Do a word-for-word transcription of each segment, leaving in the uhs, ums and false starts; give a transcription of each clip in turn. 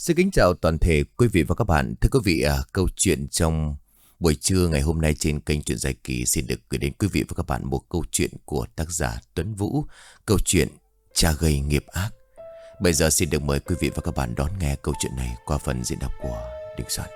Xin kính chào toàn thể quý vị và các bạn. Thưa quý vị, à, câu chuyện trong buổi trưa ngày hôm nay trên kênh Chuyện Dài Kỳ xin được gửi đến quý vị và các bạn một câu chuyện của tác giả Tuấn Vũ. Câu chuyện Cha Gây Nghiệp Ác. Bây giờ xin được mời quý vị và các bạn đón nghe câu chuyện này qua phần diễn đọc của Đình Soạn.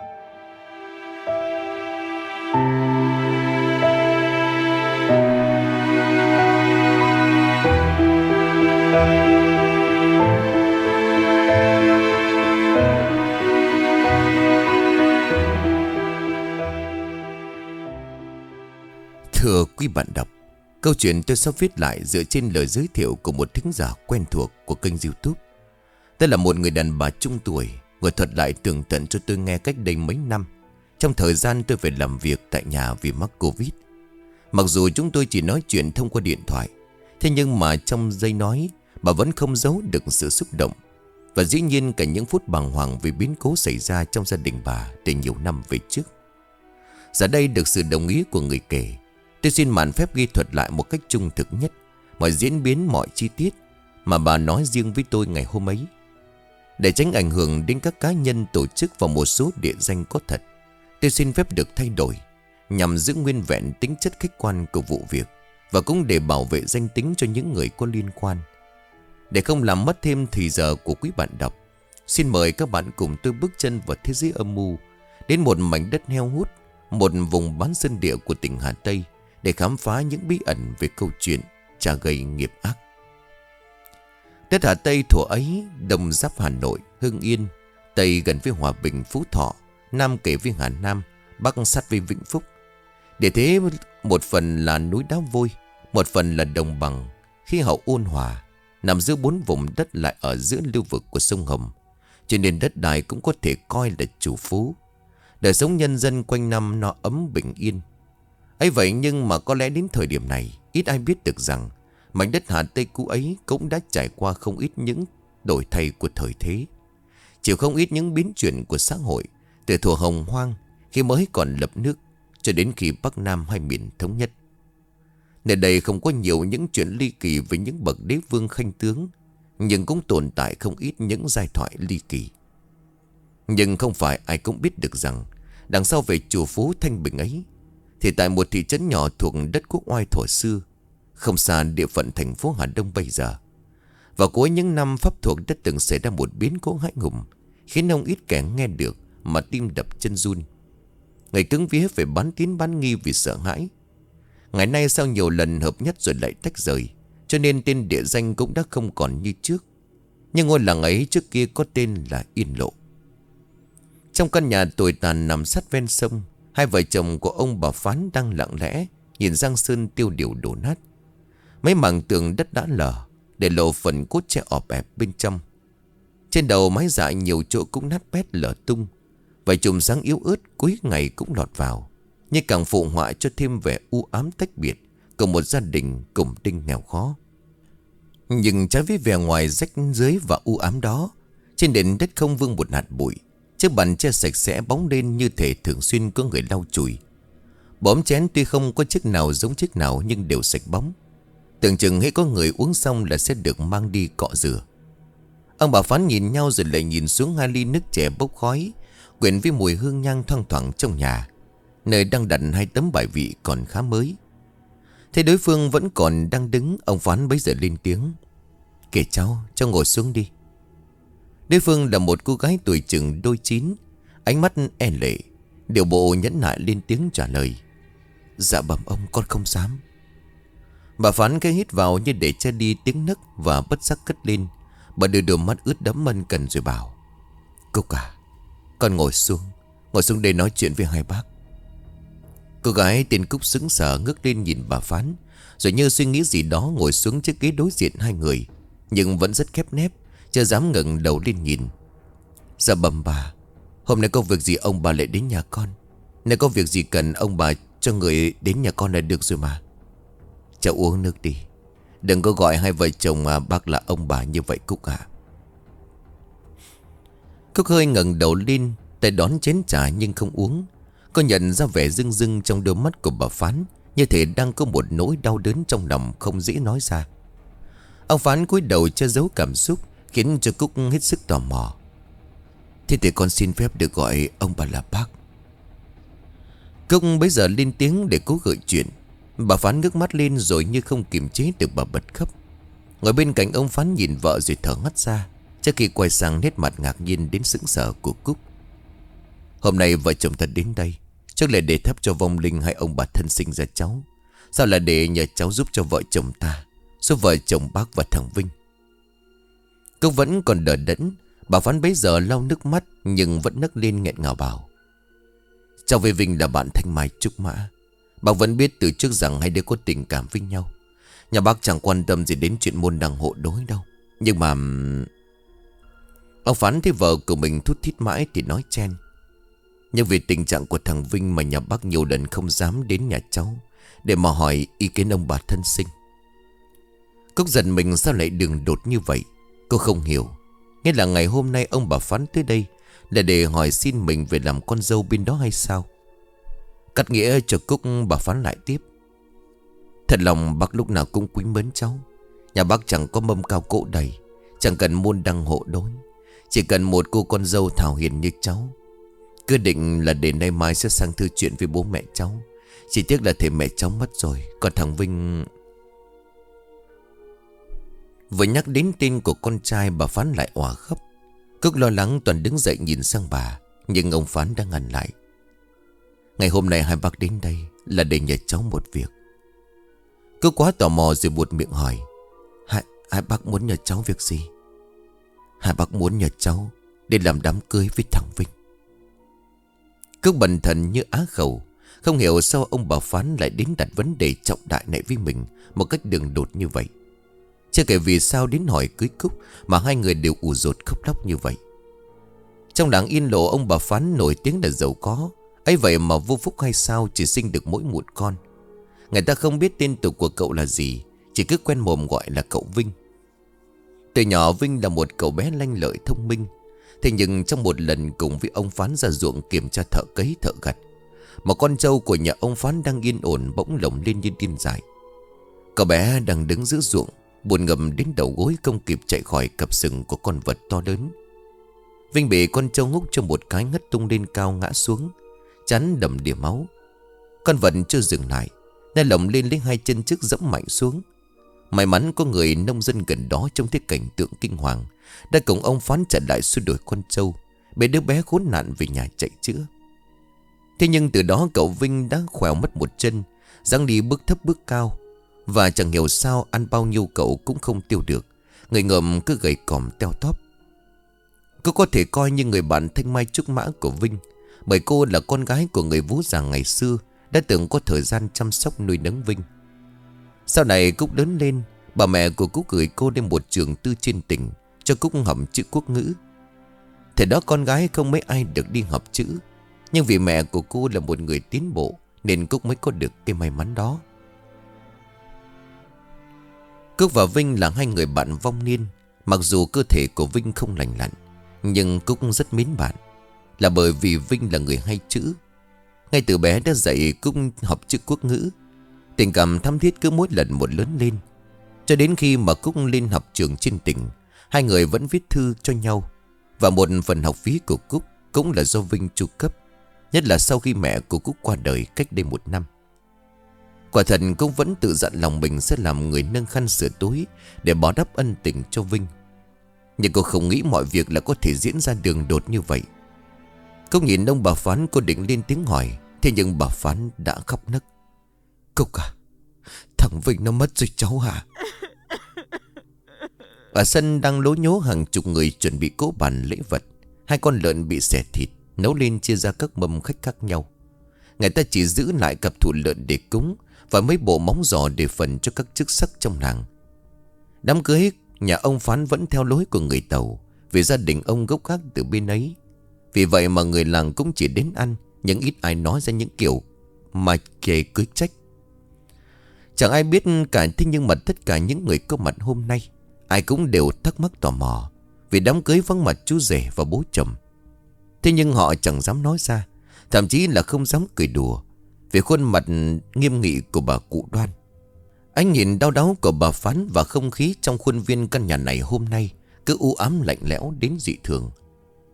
Thưa quý bạn đọc, câu chuyện tôi sắp viết lại dựa trên lời giới thiệu của một thính giả quen thuộc của kênh YouTube. Đây là một người đàn bà trung tuổi, người thuật lại tường tận cho tôi nghe cách đây mấy năm, trong thời gian tôi phải làm việc tại nhà vì mắc Covid. Mặc dù chúng tôi chỉ nói chuyện thông qua điện thoại, thế nhưng mà trong giây nói, bà vẫn không giấu được sự xúc động. Và dĩ nhiên cả những phút bàng hoàng vì biến cố xảy ra trong gia đình bà từ nhiều năm về trước. Giờ đây được sự đồng ý của người kể, tôi xin mạn phép ghi thuật lại một cách trung thực nhất mọi diễn biến, mọi chi tiết mà bà nói riêng với tôi ngày hôm ấy. Để tránh ảnh hưởng đến các cá nhân, tổ chức và một số địa danh có thật, tôi xin phép được thay đổi nhằm giữ nguyên vẹn tính chất khách quan của vụ việc, và cũng để bảo vệ danh tính cho những người có liên quan. Để không làm mất thêm thời giờ của quý bạn đọc, xin mời các bạn cùng tôi bước chân vào thế giới âm mưu, đến một mảnh đất heo hút, một vùng bán sơn địa của tỉnh Hà Tây, để khám phá những bí ẩn về câu chuyện Cha Gây Nghiệp Ác. Đất Hà Tây thuở ấy đông giáp Hà Nội, Hưng Yên, Tây gần với Hòa Bình, Phú Thọ, Nam kề với Hà Nam, Bắc sát với Vĩnh Phúc. Để thế một phần là núi đá vôi, một phần là đồng bằng, khí hậu ôn hòa, nằm giữa bốn vùng đất lại ở giữa lưu vực của sông Hồng, cho nên đất đai cũng có thể coi là chủ phú. Đời sống nhân dân quanh năm no ấm bình yên. Ấy vậy nhưng mà có lẽ đến thời điểm này, ít ai biết được rằng mảnh đất Hà Tây cũ ấy cũng đã trải qua không ít những đổi thay của thời thế, chịu không ít những biến chuyển của xã hội, từ thuở hồng hoang khi mới còn lập nước cho đến khi Bắc Nam hai miền thống nhất. Nơi đây không có nhiều những chuyện ly kỳ về những bậc đế vương khanh tướng, nhưng cũng tồn tại không ít những giai thoại ly kỳ. Nhưng không phải ai cũng biết được rằng đằng sau về chùa phú Thanh Bình ấy, thì tại một thị trấn nhỏ thuộc đất Quốc Oai thuở xưa, không xa địa phận thành phố Hà Đông bây giờ, vào cuối những năm Pháp thuộc đã từng xảy ra một biến cố hãi hùng, khiến ông ít kẻ nghe được mà tim đập chân run. Người cứng vía phải bán tín bán nghi vì sợ hãi. Ngày nay sau nhiều lần hợp nhất rồi lại tách rời, cho nên tên địa danh cũng đã không còn như trước. Nhưng ngôi làng ấy trước kia có tên là Yên Lộ. Trong căn nhà tồi tàn nằm sát ven sông, hai vợ chồng của ông bà Phán đang lặng lẽ nhìn Giang Sơn tiêu điều đổ nát. Mấy mảng tường đất đã lở, để lộ phần cốt tre ọp ẹp bên trong. Trên đầu mái dạ nhiều chỗ cũng nát bét lở tung. Vài chùm sáng yếu ớt cuối ngày cũng lọt vào, như càng phụ họa cho thêm vẻ u ám tách biệt của một gia đình cùng đinh nghèo khó. Nhưng trái với vẻ ngoài rách rưới và u ám đó, trên nền đất không vương một hạt bụi. Chiếc bàn che sạch sẽ bóng lên như thể thường xuyên có người lau chùi. Bóng chén tuy không có chiếc nào giống chiếc nào nhưng đều sạch bóng, tưởng chừng hễ có người uống xong là sẽ được mang đi cọ rửa. Ông bà Phán nhìn nhau rồi lại nhìn xuống hai ly nước chè bốc khói, quyện với mùi hương nhang thoang thoảng trong nhà, nơi đang đặt hai tấm bài vị còn khá mới. Thế đối phương vẫn còn đang đứng, ông Phán bấy giờ lên tiếng: "Kể cháu, cháu ngồi xuống đi." Đối phương là một cô gái tuổi chừng đôi chín, ánh mắt e lệ, điệu bộ nhẫn nại lên tiếng trả lời: "Dạ bẩm ông, con không dám." Bà Phán cái hít vào như để che đi tiếng nấc và bất giác cất lên. Bà đưa đôi mắt ướt đẫm ân cần rồi bảo: "Cúc à, con ngồi xuống, ngồi xuống đây nói chuyện với hai bác." Cô gái tên Cúc sững sờ ngước lên nhìn bà Phán, rồi như suy nghĩ gì đó ngồi xuống chiếc ghế đối diện hai người, nhưng vẫn rất khép nép, chưa dám ngẩng đầu lên nhìn. "Dạ bẩm bà, hôm nay có việc gì ông bà lại đến nhà con? Nếu có việc gì cần ông bà cho người đến nhà con là được rồi mà." "Cháu uống nước đi, đừng có gọi hai vợ chồng mà bác là ông bà như vậy Cúc ạ." Cúc hơi ngẩng đầu lên, tay đón chén trà nhưng không uống. Cô nhận ra vẻ rưng rưng trong đôi mắt của bà Phán, như thể đang có một nỗi đau đớn trong lòng không dễ nói ra. Ông Phán cúi đầu che giấu cảm xúc, khiến cho Cúc hết sức tò mò. Thế thì con xin phép được gọi ông bà là bác. Cúc bấy giờ lên tiếng để cố gợi chuyện. Bà Phán ngước mắt lên rồi như không kiềm chế được bà bật khóc. Ngồi bên cạnh ông Phán nhìn vợ rồi thở hắt ra, trước khi quay sang nét mặt ngạc nhiên đến sững sờ của Cúc. Hôm nay vợ chồng ta đến đây chắc là để thắp cho vong linh hay ông bà thân sinh ra cháu. Sao là để nhờ cháu giúp cho vợ chồng ta, giúp vợ chồng bác và thằng Vinh. Cúc vẫn còn đờ đẫn. Bà Phán bấy giờ lau nước mắt nhưng vẫn nấc lên nghẹn ngào bảo: cháu với Vinh là bạn thanh mai trúc mã. Bác vẫn biết từ trước rằng hai đứa có tình cảm với nhau. Nhà bác chẳng quan tâm gì đến chuyện môn đăng hộ đối đâu. Nhưng mà... Ông Phán thấy vợ của mình thút thít mãi thì nói chen: nhưng vì tình trạng của thằng Vinh mà nhà bác nhiều lần không dám đến nhà cháu để mà hỏi ý kiến ông bà thân sinh. Cúc giận mình sao lại đường đột như vậy. Cô không hiểu. Nghĩa là ngày hôm nay ông bà Phán tới đây là để hỏi xin mình về làm con dâu bên đó hay sao? Cắt nghĩa cho Cúc, bà Phán lại tiếp: thật lòng bác lúc nào cũng quý mến cháu. Nhà bác chẳng có mâm cao cỗ đầy, chẳng cần môn đăng hộ đối, chỉ cần một cô con dâu thảo hiền như cháu. Cứ định là để nay mai sẽ sang thư chuyện với bố mẹ cháu. Chỉ tiếc là thầy mẹ cháu mất rồi. Còn thằng Vinh... Vừa nhắc đến tên của con trai, bà Phán lại òa khóc. Cúc lo lắng toàn đứng dậy nhìn sang bà, nhưng ông Phán đã ngăn lại: ngày hôm nay hai bác đến đây là để nhờ cháu một việc. Cúc quá tò mò rồi buột miệng hỏi: Hai, hai bác muốn nhờ cháu việc gì? Hai bác muốn nhờ cháu để làm đám cưới với thằng Vinh. Cúc bần thần như á khẩu. Không hiểu sao ông bà Phán lại đến đặt vấn đề trọng đại này với mình một cách đường đột như vậy. Chưa kể vì sao đến hỏi cưới Cúc mà hai người đều ù dột khóc lóc như vậy. Trong làng Yên Lộ, ông bà Phán nổi tiếng là giàu có. Ấy vậy mà vô phúc hay sao chỉ sinh được mỗi một con. Người ta không biết tên tục của cậu là gì, chỉ cứ quen mồm gọi là cậu Vinh. Từ nhỏ Vinh là một cậu bé lanh lợi thông minh. Thế nhưng trong một lần cùng với ông Phán ra ruộng kiểm tra thợ cấy thợ gặt, một con trâu của nhà ông Phán đang yên ổn bỗng lồng lên như điên dại. Cậu bé đang đứng giữa ruộng, buồn ngầm đến đầu gối không kịp chạy khỏi cặp sừng của con vật to lớn. Vinh bị con trâu ngúc cho một cái ngất tung lên cao ngã xuống, chán đầm đìa máu. Con vật chưa dừng lại, nó lồng lên lấy hai chân trước dẫm mạnh xuống. May mắn có người nông dân gần đó trông thấy cảnh tượng kinh hoàng, đã cùng ông Phán chặn lại xua đuổi con trâu, để đứa bé khốn nạn về nhà chạy chữa. Thế nhưng từ đó cậu Vinh đã khỏe mất một chân, dáng đi bước thấp bước cao, và chẳng hiểu sao ăn bao nhiêu cậu cũng không tiêu được. Người ngợm cứ gầy còm teo tóp. Cô có thể coi như người bạn thanh mai trúc mã của Vinh, bởi cô là con gái của người Vú Già ngày xưa đã từng có thời gian chăm sóc nuôi nấng Vinh. Sau này Cúc lớn lên, bà mẹ của Cúc gửi cô đến một trường tư trên tỉnh cho Cúc học chữ quốc ngữ. Thời đó con gái không mấy ai được đi học chữ, nhưng vì mẹ của cô là một người tiến bộ nên Cúc mới có được cái may mắn đó. Cúc và Vinh là hai người bạn vong niên. Mặc dù cơ thể của Vinh không lành lặn, nhưng Cúc rất mến bạn, là bởi vì Vinh là người hay chữ. Ngay từ bé đã dạy Cúc học chữ quốc ngữ. Tình cảm thắm thiết cứ mỗi lần một lớn lên, cho đến khi mà Cúc lên học trường trên tỉnh, hai người vẫn viết thư cho nhau. Và một phần học phí của Cúc cũng là do Vinh chu cấp, nhất là sau khi mẹ của Cúc qua đời cách đây một năm. Quả thật Cúc vẫn tự dặn lòng mình sẽ làm người nâng khăn sửa túi để báo đáp ân tình cho Vinh. Nhưng cô không nghĩ mọi việc là có thể diễn ra đường đột như vậy. Cúc nhìn ông bà Phán, cô định lên tiếng hỏi, thế nhưng bà Phán đã khóc nấc: Cúc à, thằng Vinh nó mất rồi cháu hả? Ở sân đang lố nhố hàng chục người chuẩn bị cỗ bàn lễ vật. Hai con lợn bị xẻ thịt, nấu lên chia ra các mâm khách khác nhau. Người ta chỉ giữ lại cặp thủ lợn để cúng, và mấy bộ móng giò để phần cho các chức sắc trong làng. Đám cưới nhà ông Phán vẫn theo lối của người Tàu, vì gia đình ông gốc gác từ bên ấy. Vì vậy mà người làng cũng chỉ đến ăn, nhưng ít ai nói ra những kiểu mà kề cưới trách. Chẳng ai biết cả, thế nhưng mà tất cả những người có mặt hôm nay, ai cũng đều thắc mắc tò mò, vì đám cưới vắng mặt chú rể và bố chồng. Thế nhưng họ chẳng dám nói ra, thậm chí là không dám cười đùa, vì khuôn mặt nghiêm nghị của bà cụ Đoan. Ánh nhìn đau đáu của bà Phán và không khí trong khuôn viên căn nhà này hôm nay cứ u ám lạnh lẽo đến dị thường.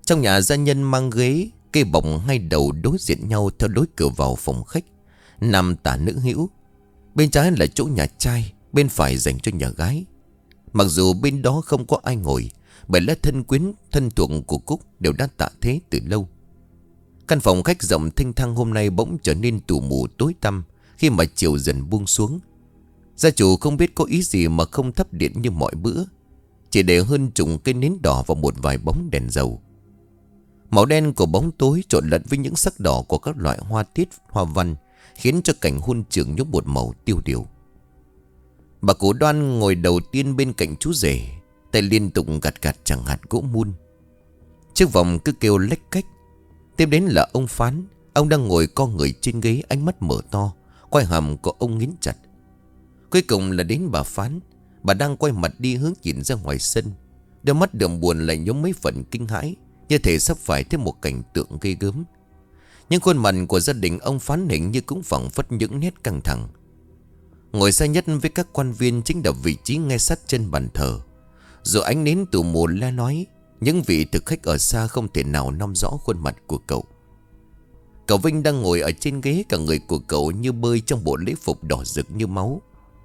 Trong nhà gia nhân mang ghế, cây bồng hai đầu đối diện nhau theo lối cửa vào phòng khách. Nam tả nữ hữu. Bên trái là chỗ nhà trai, bên phải dành cho nhà gái. Mặc dù bên đó không có ai ngồi, bởi lẽ thân quyến, thân thuộc của Cúc đều đã tạ thế từ lâu. Căn phòng khách rộng thênh thang hôm nay bỗng trở nên tù mù tối tăm khi mà chiều dần buông xuống. Gia chủ không biết có ý gì mà không thắp điện như mọi bữa, chỉ để hơn chục cây nến đỏ và một vài bóng đèn dầu. Màu đen của bóng tối trộn lẫn với những sắc đỏ của các loại hoa tiết, hoa văn, khiến cho cảnh hôn trường nhốm một màu tiêu điều. Bà Cụ Đoan ngồi đầu tiên bên cạnh chú rể, tay liên tục gạt gạt chẳng hạt gỗ mun. Chiếc vòng cứ kêu lách cách. Tiếp đến là ông Phán. Ông đang ngồi co người trên ghế, ánh mắt mở to, quai hàm của ông nghiến chặt. Cuối cùng là đến bà Phán. Bà đang quay mặt đi hướng nhìn ra ngoài sân, đôi mắt đượm buồn lại nhốm mấy phần kinh hãi, như thể sắp phải thêm một cảnh tượng ghê gớm. Nhưng khuôn mặt của gia đình ông Phán hình như cũng phảng phất những nét căng thẳng. Ngồi xa nhất với các quan viên chính là vị trí ngay sát chân bàn thờ. Dù ánh nến tù mù le lói, những vị thực khách ở xa không thể nào nắm rõ khuôn mặt của cậu. Cậu Vinh đang ngồi ở trên ghế, cả người của cậu như bơi trong bộ lễ phục đỏ rực như máu.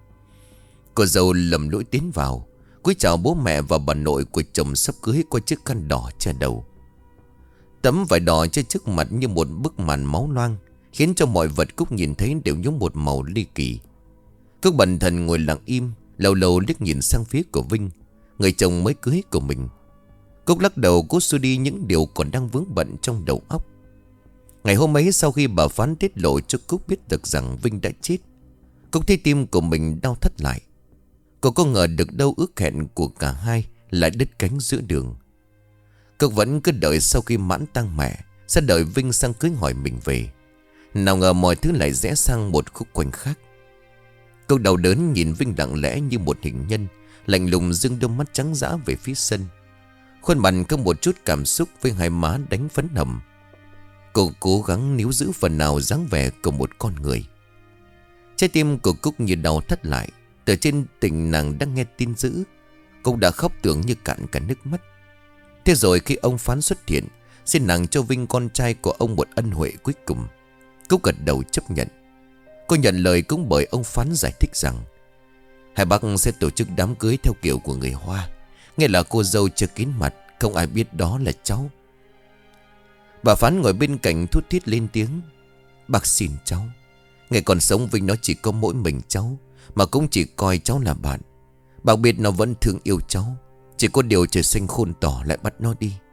Cô dâu lầm lũi tiến vào, cúi chào bố mẹ và bà nội của chồng sắp cưới qua chiếc khăn đỏ che đầu. Tấm vải đỏ che trước mặt như một bức màn máu loang, khiến cho mọi vật Cúc nhìn thấy đều nhúng một màu ly kỳ. Cúc bần thần ngồi lặng im, lâu lâu liếc nhìn sang phía của Vinh, người chồng mới cưới của mình. Cúc lắc đầu cố xua đi những điều còn đang vướng bận trong đầu óc. Ngày hôm ấy, sau khi bà Phán tiết lộ cho Cúc biết được rằng Vinh đã chết, Cúc thấy tim của mình đau thắt lại. Cô có ngờ được đâu ước hẹn của cả hai lại đứt cánh giữa đường. Cúc vẫn cứ đợi sau khi mãn tang mẹ sẽ đợi Vinh sang cưới hỏi mình về. Nào ngờ mọi thứ lại rẽ sang một khúc quanh khác. Cúc đau đớn nhìn Vinh lặng lẽ như một hình nhân, lạnh lùng dương đôi mắt trắng dã về phía sân. Khuôn mặt có một chút cảm xúc với hai má đánh phấn hầm. Cô cố gắng níu giữ phần nào dáng vẻ của một con người. Trái tim của Cúc như đau thắt lại. Từ trên tỉnh nàng đang nghe tin dữ, Cúc đã khóc tưởng như cạn cả nước mắt. Thế rồi khi ông Phán xuất hiện, xin nàng cho Vinh con trai của ông một ân huệ cuối cùng, Cúc gật đầu chấp nhận. Cô nhận lời cũng bởi ông Phán giải thích rằng hai bác sẽ tổ chức đám cưới theo kiểu của người Hoa, nghĩa là cô dâu chưa kín mặt, không ai biết đó là cháu. Bà Phán ngồi bên cạnh thút thít lên tiếng: "Bác xin cháu, ngày còn sống Vinh nó chỉ có mỗi mình cháu, mà cũng chỉ coi cháu là bạn. Bác biết nó vẫn thương yêu cháu, chỉ có điều trời xanh khôn tỏ lại bắt nó đi."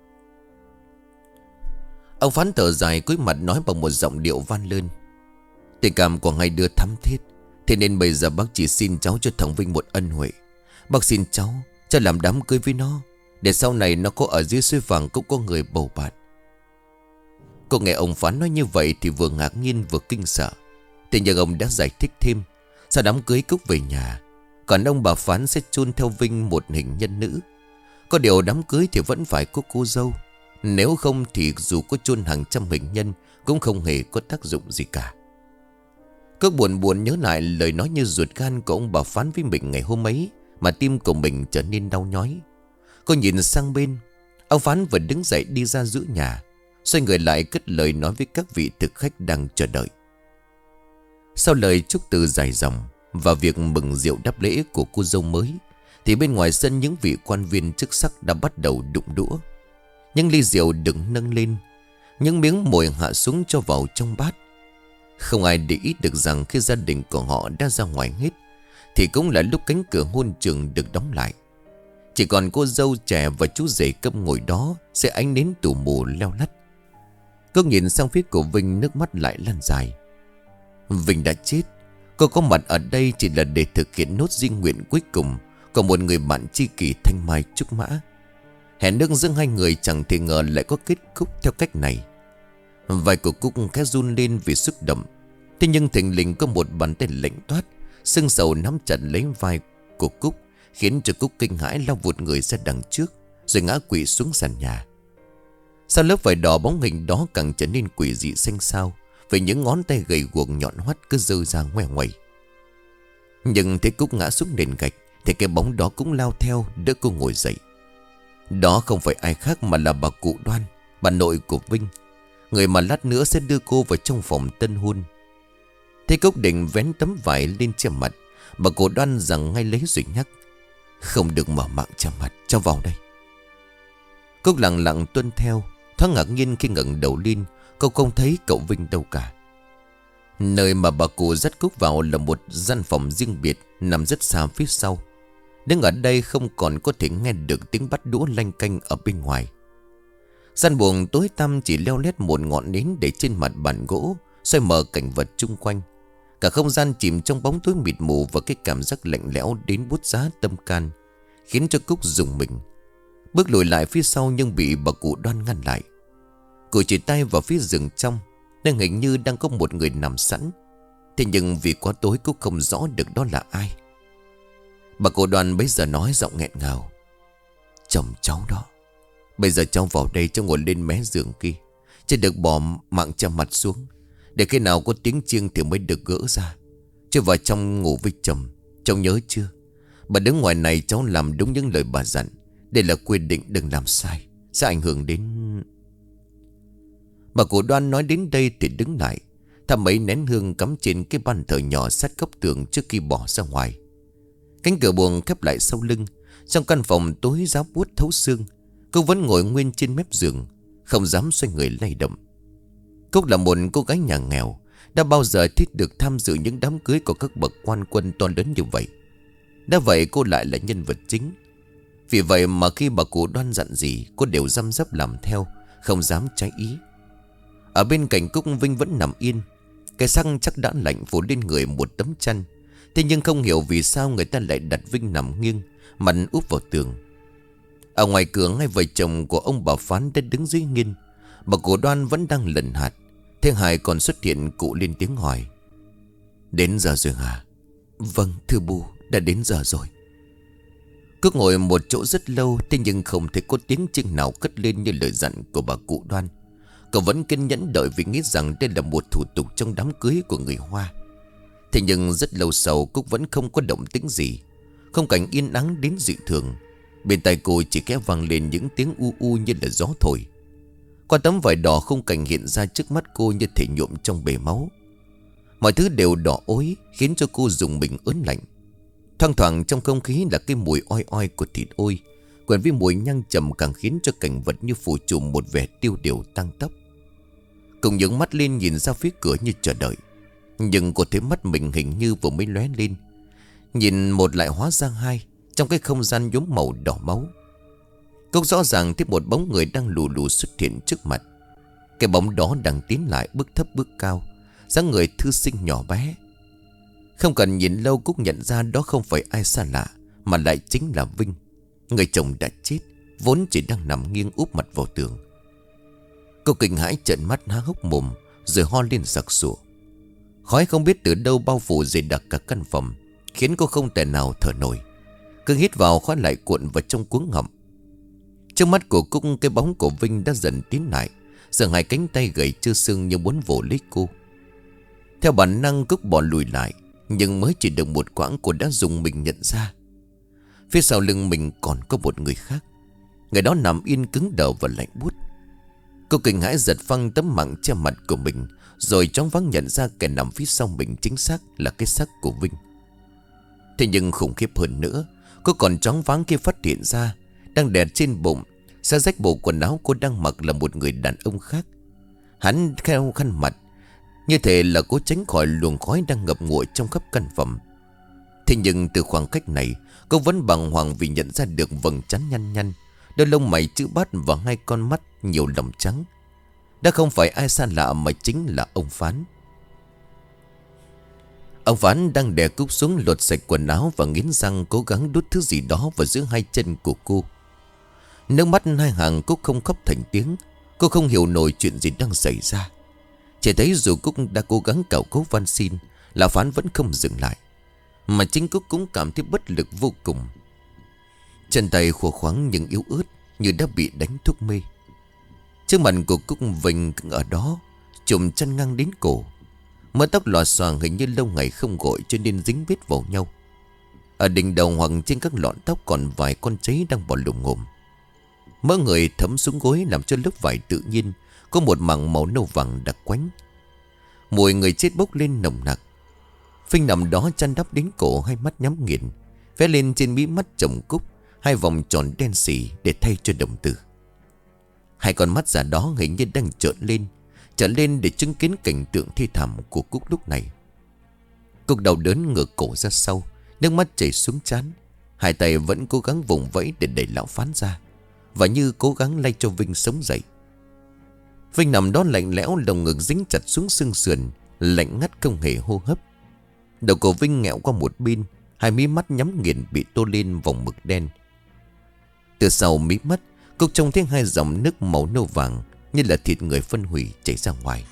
Ông Phán thở dài cúi mặt nói bằng một giọng điệu van lơn: "Tình cảm của hai đứa thắm thiết, thế nên bây giờ bác chỉ xin cháu cho thằng Vinh một ân huệ. Bác xin cháu cho làm đám cưới với nó, để sau này nó có ở dưới suối vàng cũng có người bầu bạn." Cô nghe ông Phán nói như vậy thì vừa ngạc nhiên vừa kinh sợ. Thế nhưng ông đã giải thích thêm, sau đám cưới Cúc về nhà, còn ông bà Phán sẽ chôn theo Vinh một hình nhân nữ. Có điều đám cưới thì vẫn phải có cô dâu, nếu không thì dù có chôn hàng trăm hình nhân cũng không hề có tác dụng gì cả. Cúc buồn buồn nhớ lại lời nói như ruột gan của ông bà Phán với mình ngày hôm ấy, mà tim của mình trở nên đau nhói. Cô nhìn sang bên, ông Phán vừa đứng dậy đi ra giữa nhà, xoay người lại cất lời nói với các vị thực khách đang chờ đợi. Sau lời chúc từ dài dòng và việc mừng rượu đáp lễ của cô dâu mới, thì bên ngoài sân những vị quan viên chức sắc đã bắt đầu đụng đũa. Những ly rượu được nâng lên, những miếng mồi hạ xuống cho vào trong bát. Không ai để ý được rằng khi gia đình của họ đã ra ngoài hết, thì cũng là lúc cánh cửa hôn trường được đóng lại. Chỉ còn cô dâu trẻ và chú rể Câm ngồi đó, sẽ ánh nến tù mù leo lắt. Cô nhìn sang phía của Vinh, nước mắt lại lăn dài. Vinh đã chết, cô có mặt ở đây chỉ là để thực hiện nốt di nguyện cuối cùng của một người bạn tri kỷ thanh mai trúc mã. Hẹn nước giữa hai người chẳng thể ngờ lại có kết thúc theo cách này. Vai của Cúc khẽ run lên vì xúc động. Thế nhưng thình lình có một bàn tay lạnh toát, sưng sầu nắm chặt lấy vai của Cúc, khiến cho Cúc kinh hãi lao vụt người ra đằng trước, rồi ngã quỵ xuống sàn nhà. Sau lớp vải đỏ, bóng hình đó càng trở nên quỷ dị xanh xao, với những ngón tay gầy guộc nhọn hoắt cứ giơ ra ngoe ngoẩy. Nhưng thấy Cúc ngã xuống nền gạch thì cái bóng đó cũng lao theo đỡ cô ngồi dậy. Đó không phải ai khác mà là bà cụ Đoan, bà nội của Vinh, người mà lát nữa sẽ đưa cô vào trong phòng tân hôn. Thấy Cúc định vén tấm vải lên che mặt, bà cụ Đoan rằng ngay lấy rồi nhắc: "Không được mở mạng che mặt, cho vào đây." Cúc lặng lặng tuân theo. Thoáng ngạc nhiên khi ngẩng đầu lên, cô không thấy cậu Vinh đâu cả. Nơi mà bà cụ dắt Cúc vào là một gian phòng riêng biệt, nằm rất xa phía sau. Đứng ở đây không còn có thể nghe được tiếng bắt đũa lanh canh ở bên ngoài. Gian buồng tối tăm chỉ leo lét một ngọn nến để trên mặt bàn gỗ, soi mờ cảnh vật chung quanh. Cả không gian chìm trong bóng tối mịt mù và cái cảm giác lạnh lẽo đến buốt giá tâm can, khiến cho Cúc rùng mình. Bước lùi lại phía sau nhưng bị bà cụ Đoan ngăn lại. Cô chỉ tay vào phía giường trong, nơi hình như đang có một người nằm sẵn. Thế nhưng vì quá tối Cúc không rõ được đó là ai. Bà cụ Đoan bấy giờ nói giọng nghẹn ngào: "Chồng cháu đó. Bây giờ cháu vào đây, cháu ngồi lên mé giường kia, chứ được bỏ mạng che mặt xuống, để khi nào có tiếng chiêng thì mới được gỡ ra. Chứ vào trong ngủ với chồng, cháu nhớ chưa? Bà đứng ngoài này cháu làm đúng những lời bà dặn. Đây là quy định, đừng làm sai, sẽ ảnh hưởng đến..." Bà cụ Đoan nói đến đây thì đứng lại, thắp mấy nén hương cắm trên cái bàn thờ nhỏ sát góc tường trước khi bỏ ra ngoài. Cánh cửa buồng khép lại sau lưng. Trong căn phòng tối giá buốt thấu xương, cô vẫn ngồi nguyên trên mép giường, không dám xoay người lay động. Cúc là một cô gái nhà nghèo, đã bao giờ thích được tham dự những đám cưới của các bậc quan quân to lớn như vậy. Đã vậy cô lại là nhân vật chính. Vì vậy mà khi bà cụ Đoan dặn gì, cô đều răm rắp làm theo, không dám trái ý. Ở bên cạnh Cúc, Vinh vẫn nằm yên. Cái xăng chắc đã lạnh phủ lên người một tấm chăn. Thế nhưng không hiểu vì sao người ta lại đặt Vinh nằm nghiêng, mặt úp vào tường. Ở ngoài cửa, ngay vợ chồng của ông bà Phán đã đứng dưới nghiên. Bà cụ Đoan vẫn đang lần hạt. Thế Hải còn xuất hiện, cụ lên tiếng hỏi: "Đến giờ rồi hả?" "Vâng thưa bù, đã đến giờ rồi." Cứ ngồi một chỗ rất lâu, thế nhưng không thấy có tiếng chưng nào cất lên như lời dặn của bà cụ Đoan. Cậu vẫn kiên nhẫn đợi vì nghĩ rằng đây là một thủ tục trong đám cưới của người Hoa. Thế nhưng rất lâu sau Cúc vẫn không có động tĩnh gì. Không cảnh yên ắng đến dị thường. Bên tai cô chỉ khẽ vang lên những tiếng u u như là gió thổi. Qua tấm vải đỏ, khung cảnh hiện ra trước mắt cô như thể nhuộm trong bể máu. Mọi thứ đều đỏ ối, khiến cho cô rùng mình ớn lạnh. Thoang thoảng trong không khí là cái mùi oi oi của thịt ôi, quyện với mùi nhang trầm càng khiến cho cảnh vật như phủ trùm một vẻ tiêu điều tăng tốc. Cùng nhướng mắt lên nhìn ra phía cửa như chờ đợi. Nhưng cô thấy mắt mình hình như vừa mới lóe lên. Nhìn một lại hóa ra hai, trong cái không gian nhuốm màu đỏ máu. Cô rõ ràng thấy một bóng người đang lù lù xuất hiện trước mặt. Cái bóng đó đang tiến lại, bước thấp bước cao, dáng người thư sinh nhỏ bé. Không cần nhìn lâu Cúc nhận ra đó không phải ai xa lạ, mà lại chính là Vinh, người chồng đã chết, vốn chỉ đang nằm nghiêng úp mặt vào tường. Cô kinh hãi trợn mắt há hốc mồm, rồi ho lên sặc sụa. Khói không biết từ đâu bao phủ dày đặc cả căn phòng, khiến cô không thể nào thở nổi. Cứ hít vào khói lại cuộn vào trong cuống họng. Trong mắt của Cúc, cái bóng của Vinh đã dần tiến lại, giờ hai cánh tay gầy trơ xương như muốn vồ lấy cô. Theo bản năng Cúc bỏ lùi lại, nhưng mới chỉ được một quãng cô đã dùng mình nhận ra phía sau lưng mình còn có một người khác. Người đó nằm yên cứng đờ và lạnh buốt. Cô kinh hãi giật phăng tấm mảng che mặt của mình, rồi chóng váng nhận ra kẻ nằm phía sau mình chính xác là cái xác của Vinh. Thế nhưng khủng khiếp hơn nữa, cô còn chóng váng khi phát hiện ra đang đè trên bụng, xa rách bộ quần áo cô đang mặc là một người đàn ông khác. Hắn kheo khăn mặt, như thể là cố tránh khỏi luồng khói đang ngập ngụa trong khắp căn phòng. Thế nhưng từ khoảng cách này, cô vẫn bàng hoàng vì nhận ra được vầng trán nhăn nhăn, đôi lông mày chữ bát và hai con mắt nhiều lòng trắng. Đã không phải ai xa lạ mà chính là ông Phán. Ông Phán đang đè Cúc xuống, lột sạch quần áo và nghiến răng cố gắng đút thứ gì đó vào giữa hai chân của cô. Nước mắt hai hàng Cúc không khóc thành tiếng. Cô không hiểu nổi chuyện gì đang xảy ra. Chỉ thấy dù Cúc đã cố gắng cào cấu van xin, là Phán vẫn không dừng lại. Mà chính Cúc cũng cảm thấy bất lực vô cùng. Chân tay khô khoắng nhưng yếu ớt, như đã bị đánh thuốc mê. Trước mặt của Cúc Vinh ở đó, chùm chân ngang đến cổ. Mớ tóc lòa xoàng hình như lâu ngày không gội cho nên dính vết vào nhau. Ở đỉnh đầu hoặc trên các lọn tóc còn vài con cháy đang bò lùm ngồm. Mỡ người thấm xuống gối làm cho lớp vải tự nhiên có một mảng màu nâu vàng đặc quánh. Mùi người chết bốc lên nồng nặc. Vinh nằm đó chăn đắp đến cổ, hai mắt nhắm nghiền, vẽ lên trên mí mắt chồng Cúc hai vòng tròn đen xì để thay cho đồng tử. Hai con mắt già đó hình như đang trợn lên, trợn lên để chứng kiến cảnh tượng thi thảm của Cúc lúc này. Cúc đau đớn ngửa cổ ra sau, nước mắt chảy xuống trán. Hai tay vẫn cố gắng vùng vẫy để đẩy lão Phán ra, và như cố gắng lay cho Vinh sống dậy. Vinh nằm đó lạnh lẽo, lồng ngực dính chặt xuống xương sườn, lạnh ngắt không hề hô hấp. Đầu của Vinh nghẹo qua một bên, hai mí mắt nhắm nghiền bị tô lên vòng mực đen. Từ sau mí mắt, Cúc trông thấy hai dòng nước màu nâu vàng như là thịt người phân hủy chảy ra ngoài.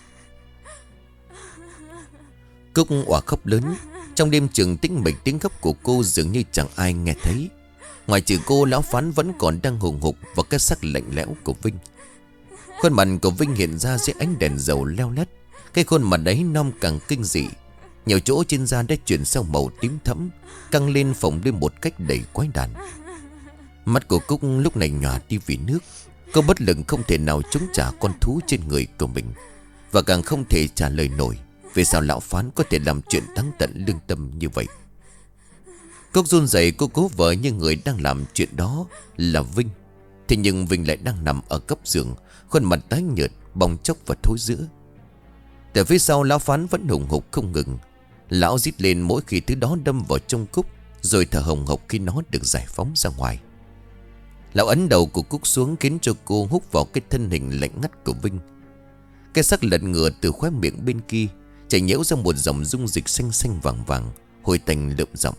Cúc òa khóc lớn. Trong đêm trường tĩnh mịch, tiếng khóc của cô dường như chẳng ai nghe thấy. Ngoài trừ cô, lão Phán vẫn còn đang hùng hục vào cái sắc lạnh lẽo của Vinh. Khuôn mặt của Vinh hiện ra dưới ánh đèn dầu leo lét. Cái khuôn mặt ấy non càng kinh dị. Nhiều chỗ trên da đã chuyển sang màu tím thẫm, căng lên phồng lên một cách đầy quái đản. Mắt của Cúc lúc này nhòa đi vì nước. Cô bất lực không thể nào chống trả con thú trên người của mình, và càng không thể trả lời nổi vì sao lão Phán có thể làm chuyện đáng tận lương tâm như vậy. Cúc run rẩy, cô cố vờ như người đang làm chuyện đó là Vinh. Thế nhưng Vinh lại đang nằm ở góc giường, khuôn mặt tái nhợt, bong chóc và thối rữa. Từ phía sau, lão Phán vẫn hùng hục không ngừng. Lão rít lên mỗi khi thứ đó đâm vào trong Cúc, rồi thở hồng hộc khi nó được giải phóng ra ngoài. Lão ấn đầu của Cúc xuống, khiến cho cô hút vào cái thân hình lạnh ngắt của Vinh. Cái xác lật ngửa từ khóe miệng bên kia chảy nhễu ra một dòng dung dịch xanh xanh vàng vàng, hôi tanh lượm giọng.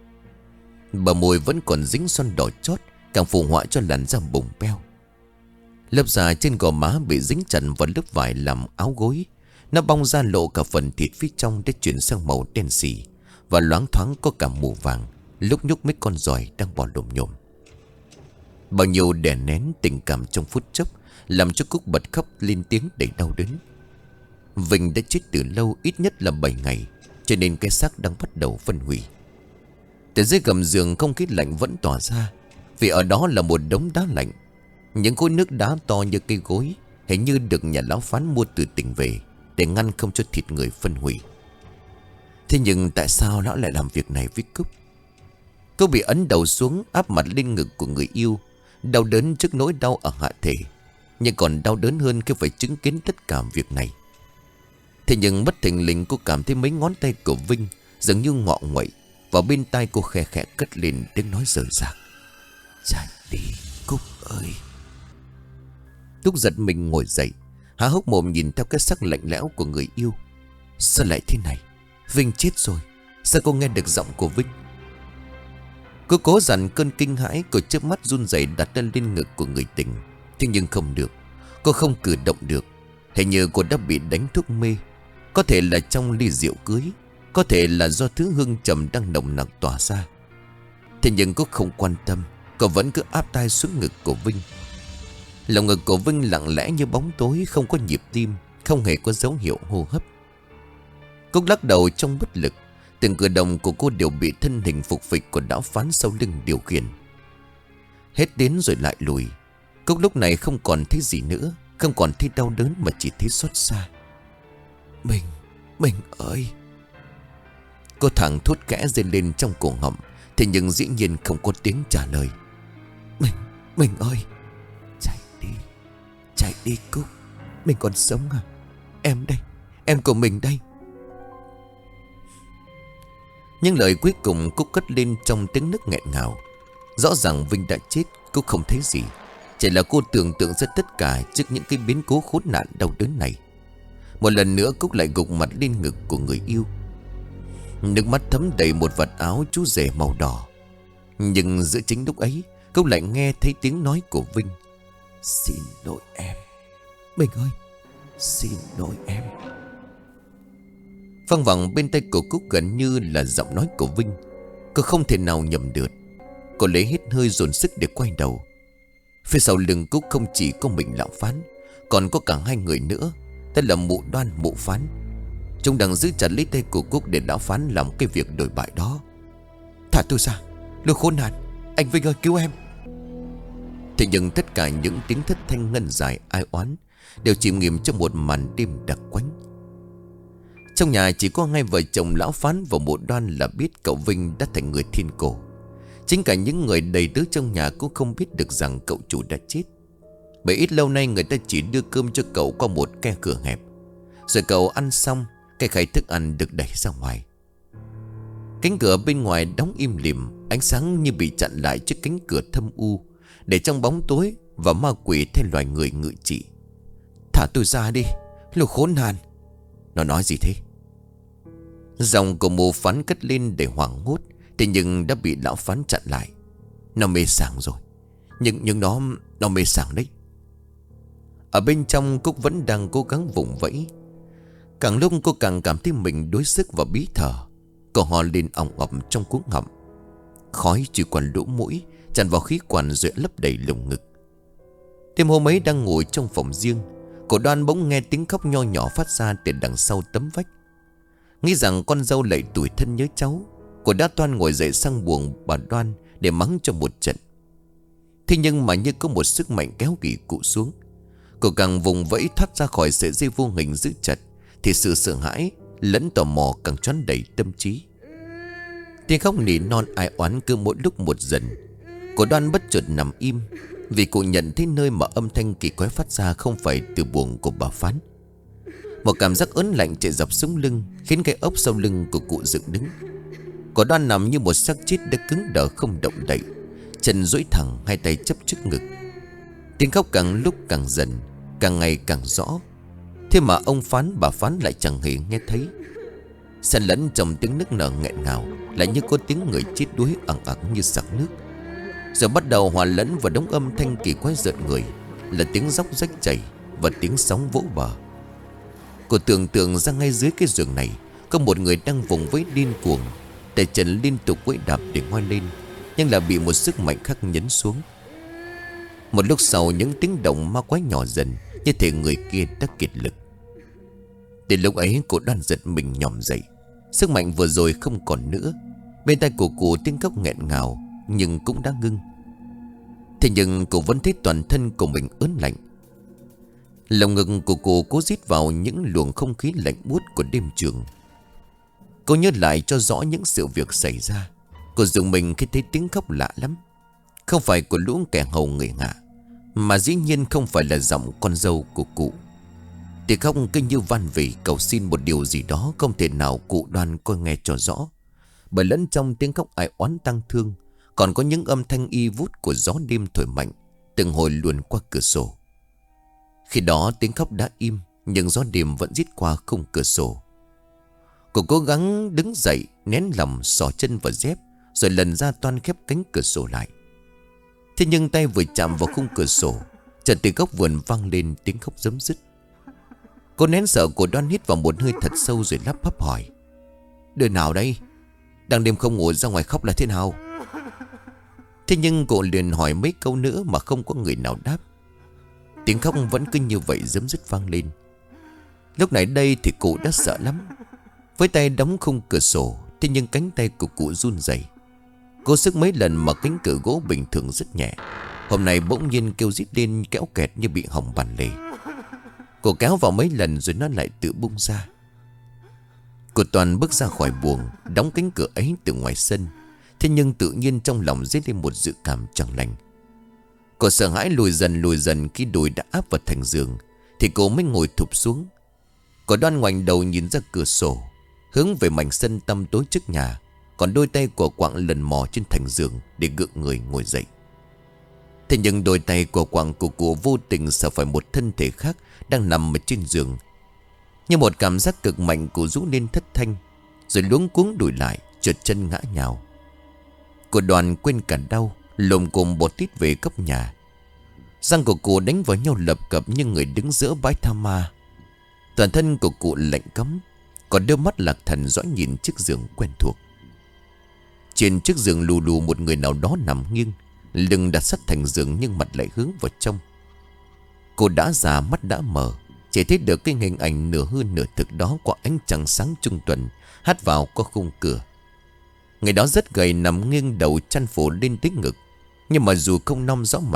Bờ môi vẫn còn dính son đỏ chót, càng phù họa cho làn da bùng beo. Lớp da trên gò má bị dính chặt vào lớp vải làm áo gối. Nó bong ra lộ cả phần thịt phía trong để chuyển sang màu đen xì, và loáng thoáng có cả mù vàng, lúc nhúc mấy con giòi đang bò lồm nhồm. Bao nhiêu đè nén tình cảm trong phút chốc làm cho Cúc bật khóc lên tiếng đầy đau đớn. Vinh đã chết từ lâu, ít nhất là bảy ngày, cho nên cái xác đang bắt đầu phân hủy. Từ dưới gầm giường, không khí lạnh vẫn tỏa ra, vì ở đó là một đống đá lạnh. Những khối nước đá to như cây gối, hình như được nhà lão Phán mua từ tỉnh về để ngăn không cho thịt người phân hủy. Thế nhưng tại sao lão lại làm việc này với Cúc? Cô bị ấn đầu xuống, áp mặt lên ngực của người yêu, đau đớn trước nỗi đau ở hạ thể, nhưng còn đau đớn hơn khi phải chứng kiến tất cả việc này. Thế nhưng bất thình lình, cô cảm thấy mấy ngón tay của Vinh dường như ngọ nguậy, vào bên tai cô khẽ khẽ cất lên tiếng nói rời rạc: "Chạy đi Cúc ơi." Cúc giật mình ngồi dậy, há hốc mồm nhìn theo cái sắc lạnh lẽo của người yêu. Sao lại thế này? Vinh chết rồi. Sao cô nghe được giọng của Vinh? Cô cố dằn cơn kinh hãi, cô chớp mắt run rẩy đặt lên lên ngực của người tình. Thế nhưng không được, cô không cử động được. Hình như cô đã bị đánh thuốc mê. Có thể là trong ly rượu cưới, có thể là do thứ hương trầm đang nồng nặc tỏa ra. Thế nhưng cô không quan tâm, cô vẫn cứ áp tai xuống ngực của Vinh. Lòng ngực của Vinh lặng lẽ như bóng tối, không có nhịp tim, không hề có dấu hiệu hô hấp. Cô lắc đầu trong bất lực. Từng cử động của cô đều bị thân hình phục phịch của lão Phán sau lưng điều khiển. Hết đến rồi lại lùi. Cúc lúc này không còn thấy gì nữa, không còn thấy đau đớn mà chỉ thấy xót xa. Mình, mình ơi. Cô thẳng thốt kẽ rên lên trong cổ họng, thế nhưng dĩ nhiên không có tiếng trả lời. Mình, mình ơi. Chạy đi, chạy đi Cúc. Mình còn sống à? Em đây, em của mình đây. Nhưng lời cuối cùng Cúc cất lên trong tiếng nức nghẹn ngào. Rõ ràng Vinh đã chết, Cúc không thấy gì. Chỉ là cô tưởng tượng ra tất cả trước những cái biến cố khốn nạn đau đớn này. Một lần nữa Cúc lại gục mặt lên ngực của người yêu. Nước mắt thấm đầy một vạt áo chú rể màu đỏ. Nhưng giữa chính lúc ấy, Cúc lại nghe thấy tiếng nói của Vinh. Xin lỗi em. Mình ơi, xin lỗi em. Vang vẳng bên tay của Cúc gần như là giọng nói của Vinh. Cô không thể nào nhầm được. Cô lấy hết hơi dồn sức để quay đầu. Phía sau lưng Cúc không chỉ có mình lão Phán, còn có cả hai người nữa, tên là Mụ Đoan, Mụ Phán. Chúng đang giữ chặt lấy tay của Cúc để lão Phán làm cái việc đổi bại đó. Thả tôi ra, lũ khốn nạn. Anh Vinh ơi, cứu em. Thế nhưng tất cả những tiếng thất thanh ngân dài ai oán đều chìm nghỉm trong một màn đêm đặc quánh. Trong nhà chỉ có hai vợ chồng lão Phán và Mụ Đoan là biết cậu Vinh đã thành người thiên cổ. Chính cả những người đầy tớ trong nhà cũng không biết được rằng cậu chủ đã chết. Bởi ít lâu nay người ta chỉ đưa cơm cho cậu qua một ke cửa hẹp. Rồi cậu ăn xong, cái khay thức ăn được đẩy ra ngoài. Cánh cửa bên ngoài đóng im lìm, ánh sáng như bị chặn lại trước cánh cửa thâm u, để trong bóng tối và ma quỷ thay loài người ngự trị. Thả tôi ra đi, lũ khốn nạn. Nó nói gì thế? Giọng của Mụ Phán cất lên để hoảng hốt, thế nhưng đã bị lão Phán chặn lại. Nó mê sảng rồi. Nhưng, nhưng nó, nó mê sảng đấy. Ở bên trong Cúc vẫn đang cố gắng vùng vẫy. Càng lúc cô càng cảm thấy mình đuối sức và bí thở. Cô ho lên ỏng ọc trong cuống họng. Khói chỉ còn lỗ mũi tràn vào khí quản rồi lấp đầy lồng ngực. Đêm hôm ấy đang ngồi trong phòng riêng, cô Đoan bỗng nghe tiếng khóc nho nhỏ phát ra từ đằng sau tấm vách. Nghĩ rằng con dâu lại tủi thân nhớ cháu, cô đã toan ngồi dậy sang buồng bà Đoan để mắng cho một trận. Thế nhưng mà như có một sức mạnh kéo gỉ cụ xuống. Cô càng vùng vẫy thoát ra khỏi sợi dây vô hình giữ chặt, thì sự sợ hãi lẫn tò mò càng choán đầy tâm trí. Tiếng khóc nỉ non ai oán cứ mỗi lúc một dần. Cô Đoan bất chợt nằm im, vì cô nhận thấy nơi mà âm thanh kỳ quái phát ra không phải từ buồng của bà Phán. Một cảm giác ớn lạnh chạy dọc sống lưng, khiến cái ốc sau lưng của cụ dựng đứng. Cô Đoan nằm như một xác chết đã cứng đờ không động đậy, chân duỗi thẳng, hai tay chấp trước ngực. Tiếng khóc càng lúc càng dần, càng ngày càng rõ. Thế mà ông Phán bà Phán lại chẳng hề nghe thấy. Xen lẫn trong tiếng nức nở nghẹn ngào lại như có tiếng người chết đuối ẳng ẳng như sặc nước. Rồi bắt đầu hòa lẫn vào đống âm thanh kỳ quái rợn người, là tiếng róc rách chảy và tiếng sóng vỗ bờ. Cô tưởng tượng ra ngay dưới cái giường này có một người đang vùng vẫy điên cuồng, tay chân liên tục quẫy đạp để ngoi lên, nhưng là bị một sức mạnh khác nhấn xuống. Một lúc sau những tiếng động ma quái nhỏ dần, như thể người kia đã kiệt lực. Đến lúc ấy cô Đoan giật mình nhòm dậy. Sức mạnh vừa rồi không còn nữa. Bên tai của cô tiếng khóc nghẹn ngào nhưng cũng đã ngưng. Thế nhưng cô vẫn thấy toàn thân của mình ớn lạnh. Lòng ngực của cô cố rít vào những luồng không khí lạnh buốt của đêm trường. Cô nhớ lại cho rõ những sự việc xảy ra. Cô dùng mình khi thấy tiếng khóc lạ lắm. Không phải của lũ kẻ hầu người ngạ, mà dĩ nhiên không phải là giọng con dâu của cụ. Tiếng khóc cứ như van vỉ cầu xin một điều gì đó không thể nào cụ Đoan coi nghe cho rõ. Bởi lẫn trong tiếng khóc ai oán tang thương còn có những âm thanh y vút của gió đêm thổi mạnh, từng hồi luồn qua cửa sổ. Khi đó tiếng khóc đã im, nhưng gió đêm vẫn rít qua khung cửa sổ. Cô cố gắng đứng dậy, nén lòng xỏ chân vào dép, rồi lần ra toan khép cánh cửa sổ lại. Thế nhưng tay vừa chạm vào khung cửa sổ, chợt từ góc vườn vang lên tiếng khóc rấm rứt. Cô nén sợ, cô Đoan hít vào một hơi thật sâu rồi lắp bắp hỏi: "Đứa nào đây? Đang đêm không ngủ ra ngoài khóc là thế nào?" Thế nhưng cô liền hỏi mấy câu nữa mà không có người nào đáp. Tiếng khóc vẫn cứ như vậy rấm rứt vang lên. Lúc này đây thì cụ đã sợ lắm. Với tay đóng khung cửa sổ, thế nhưng cánh tay của cụ run rẩy. Cố sức mấy lần mà cánh cửa gỗ bình thường rất nhẹ, hôm nay bỗng nhiên kêu rít lên kéo kẹt như bị hỏng bàn lề. Cô kéo vào mấy lần rồi nó lại tự bung ra. Cô toàn bước ra khỏi buồng, đóng cánh cửa ấy từ ngoài sân. Thế nhưng tự nhiên trong lòng dấy lên một dự cảm chẳng lành. Cô sợ hãi lùi dần lùi dần. Khi đùi đã áp vào thành giường thì cô mới ngồi thụp xuống. Cô Đoan ngoảnh đầu nhìn ra cửa sổ, hướng về mảnh sân tăm tối trước nhà. Còn đôi tay của Quạng lần mò trên thành giường để gượng người ngồi dậy. Thế nhưng đôi tay của Quạng của cô vô tình sờ phải một thân thể khác đang nằm ở trên giường. Như một cảm giác cực mạnh, cô rú lên thất thanh, rồi luống cuống đùi lại, trượt chân ngã nhào. Cô Đoan quên cả đau, lồm cồm bò tít về góc nhà. Răng của cô đánh vào nhau lập cập như người đứng giữa bãi tha ma. Toàn thân của cụ lạnh cấm, còn đôi mắt lạc thần dõi nhìn chiếc giường quen thuộc. Trên chiếc giường lù lù một người nào đó nằm nghiêng, lưng đặt sát thành giường nhưng mặt lại hướng vào trong. Cô đã già, mắt đã mờ, chỉ thấy được cái hình ảnh nửa hư nửa thực đó qua ánh trăng sáng trung tuần hắt vào qua khung cửa. Người đó rất gầy, nằm nghiêng đầu chăn phủ lên tới ngực. Nhưng mà dù không nom rõ mặt,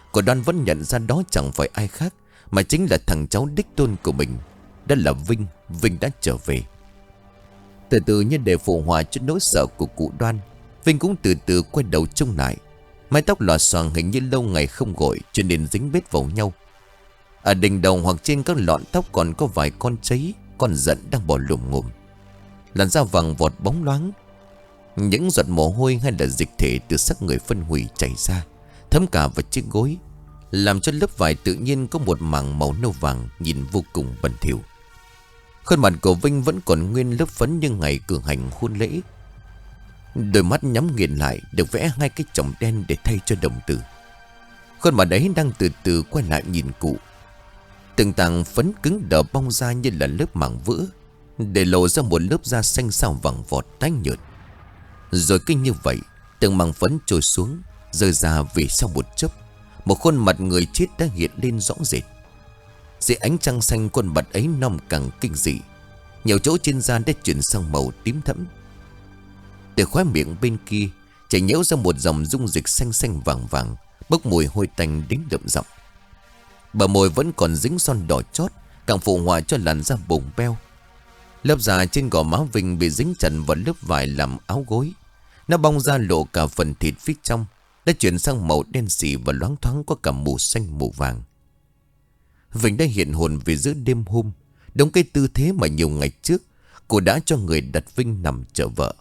Cô Đoan vẫn nhận ra đó chẳng phải ai khác, mà chính là thằng cháu đích tôn của mình. Đó là Vinh. Vinh đã trở về. Từ từ như để phụ hòa cho nỗi sợ của cụ Đoan, Vinh cũng từ từ quay đầu trông lại. Mái tóc lòa xoàng hình như lâu ngày không gội, cho nên dính bết vào nhau. Ở đỉnh đầu hoặc trên các lọn tóc còn có vài con cháy, con giận đang bò lùm ngùm. Làn da vàng vọt bóng loáng. Những giọt mồ hôi hay là dịch thể từ xác người phân hủy chảy ra, thấm cả vào chiếc gối, làm cho lớp vải tự nhiên có một mảng màu nâu vàng, nhìn vô cùng bẩn thỉu. Khuôn mặt của Vinh vẫn còn nguyên lớp phấn như ngày cử hành hôn lễ. Đôi mắt nhắm nghiền lại, được vẽ hai cái chòm đen để thay cho đồng tử. Khuôn mặt ấy đang từ từ quay lại nhìn cụ. Từng tảng phấn cứng đờ bong ra như là lớp mảng vỡ, để lộ ra một lớp da xanh xao vàng vọt tái nhợt. Rồi kinh như vậy, từng mảng phấn trôi xuống, rơi ra về sau một chốc, một khuôn mặt người chết đã hiện lên rõ rệt. Dưới ánh trăng xanh, khuôn mặt ấy non càng kinh dị. Nhiều chỗ trên da đã chuyển sang màu tím thẫm. Từ khóe miệng bên kia chảy nhễu ra một dòng dung dịch xanh xanh vàng vàng, bốc mùi hôi tanh đến đậm giọng. Bờ môi vẫn còn dính son đỏ chót, càng phụ họa cho làn da bồng beo. Lớp da trên gò má Vinh bị dính chặt vào lớp vải làm áo gối. Nó bong ra lộ cả phần thịt phía trong, đã chuyển sang màu đen xỉ và loáng thoáng có cả màu xanh màu vàng. Vinh đã hiện hồn về giữa đêm hôm, đúng cái tư thế mà nhiều ngày trước cô đã cho người đặt Vinh nằm chờ vợ.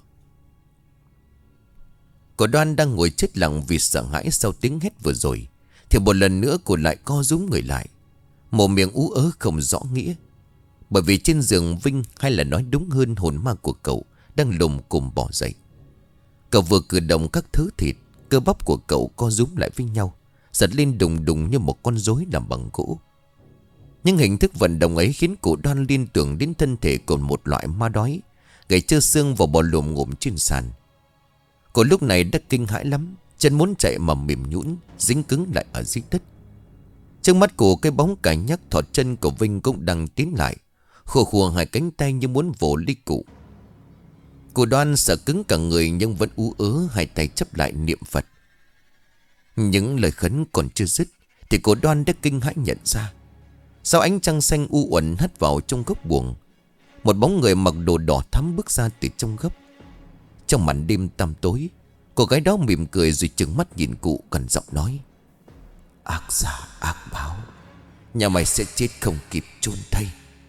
Cô Đoan đang ngồi chết lặng vì sợ hãi sau tiếng hét vừa rồi, thì một lần nữa cô lại co rúm người lại, mồm miệng ú ớ không rõ nghĩa. Bởi vì trên giường Vinh, hay là nói đúng hơn hồn ma của cậu, đang lùm cùm bò dậy. Cậu vừa cử động các thứ thịt, cơ bắp của cậu co rúm lại với nhau, giật lên đùng đùng như một con rối làm bằng gỗ. Nhưng hình thức vận động ấy khiến cụ Đoan liên tưởng đến thân thể của một loại ma đói, gầy trơ xương và bò lùm ngụm trên sàn. Cô lúc này đã kinh hãi lắm, chân muốn chạy mà mềm nhũn, dính cứng lại ở dưới đất. Trước mắt của cái bóng cài nhắc thọt chân của Vinh cũng đang tiến lại, khô khua hai cánh tay như muốn vồ lấy cụ. Cụ Đoan sợ cứng cả người nhưng vẫn ú ớ, hai tay chấp lại niệm Phật. Những lời khấn còn chưa dứt thì cụ Đoan đã kinh hãi nhận ra, sau ánh trăng xanh u uẩn hắt vào trong góc buồng, một bóng người mặc đồ đỏ thắm bước ra từ trong góc. Trong màn đêm tăm tối, cô gái đó mỉm cười rồi trừng mắt nhìn cụ, cằn giọng nói: "Ác giả ác báo, nhà mày sẽ chết không kịp chôn thây."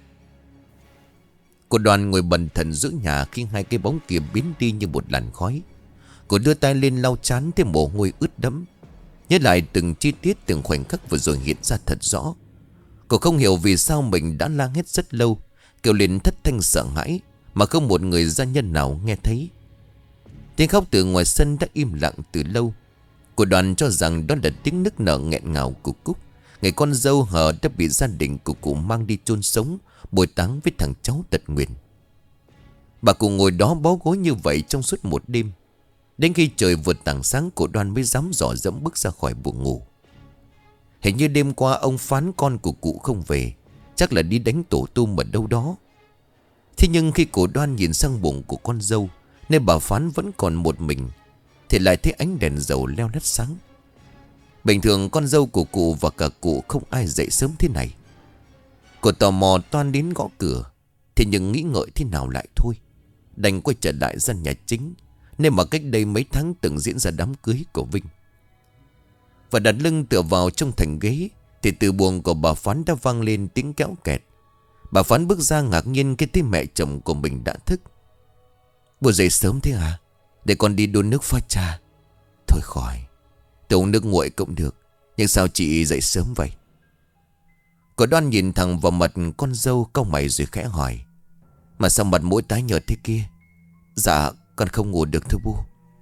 Cô Đoan ngồi bần thần giữa nhà khi hai cái bóng kia biến đi như một làn khói. Cô đưa tay lên lau trán, thêm mồ hôi ướt đẫm, nhớ lại từng chi tiết, từng khoảnh khắc vừa rồi hiện ra thật rõ. Cô không hiểu vì sao mình đã la hét rất lâu, kêu lên thất thanh sợ hãi, mà không một người gia nhân nào nghe thấy. Tiếng khóc từ ngoài sân đã im lặng từ lâu. Cô Đoan cho rằng đó là tiếng nức nở nghẹn ngào của Cúc, người con dâu hờ đã bị gia đình của cụ mang đi chôn sống, bồi táng với thằng cháu tật nguyền. Bà cụ ngồi đó bó gối như vậy trong suốt một đêm. Đến khi trời vừa tảng sáng, cô Đoan mới dám dò dẫm bước ra khỏi buồng ngủ. Hình như đêm qua ông Phán con của cụ không về, chắc là đi đánh tổ tum ở đâu đó. Thế nhưng khi cô Đoan nhìn sang buồng của con dâu, nơi bà Phán vẫn còn một mình, thì lại thấy ánh đèn dầu leo lét sáng. Bình thường con dâu của cụ và cả cụ không ai dậy sớm thế này. Cô tò mò toan đến gõ cửa, thì nhưng nghĩ ngợi thế nào lại thôi, đành quay trở lại gian nhà chính, nơi mà cách đây mấy tháng từng diễn ra đám cưới của Vinh. Và đặt lưng tựa vào trong thành ghế, thì từ buồng của bà Phán đã vang lên tiếng kéo kẹt. Bà Phán bước ra ngạc nhiên khi thấy mẹ chồng của mình đã thức. "Bố dậy sớm thế à? Để con đi đun nước pha trà." "Thôi khỏi, tôi uống nước nguội cũng được, nhưng sao chị dậy sớm vậy?" Cô Đoan nhìn thẳng vào mặt con dâu, cau mày rồi khẽ hỏi: "Mà sao mặt mũi tái nhợt thế kia?" "Dạ con không ngủ được thưa bu."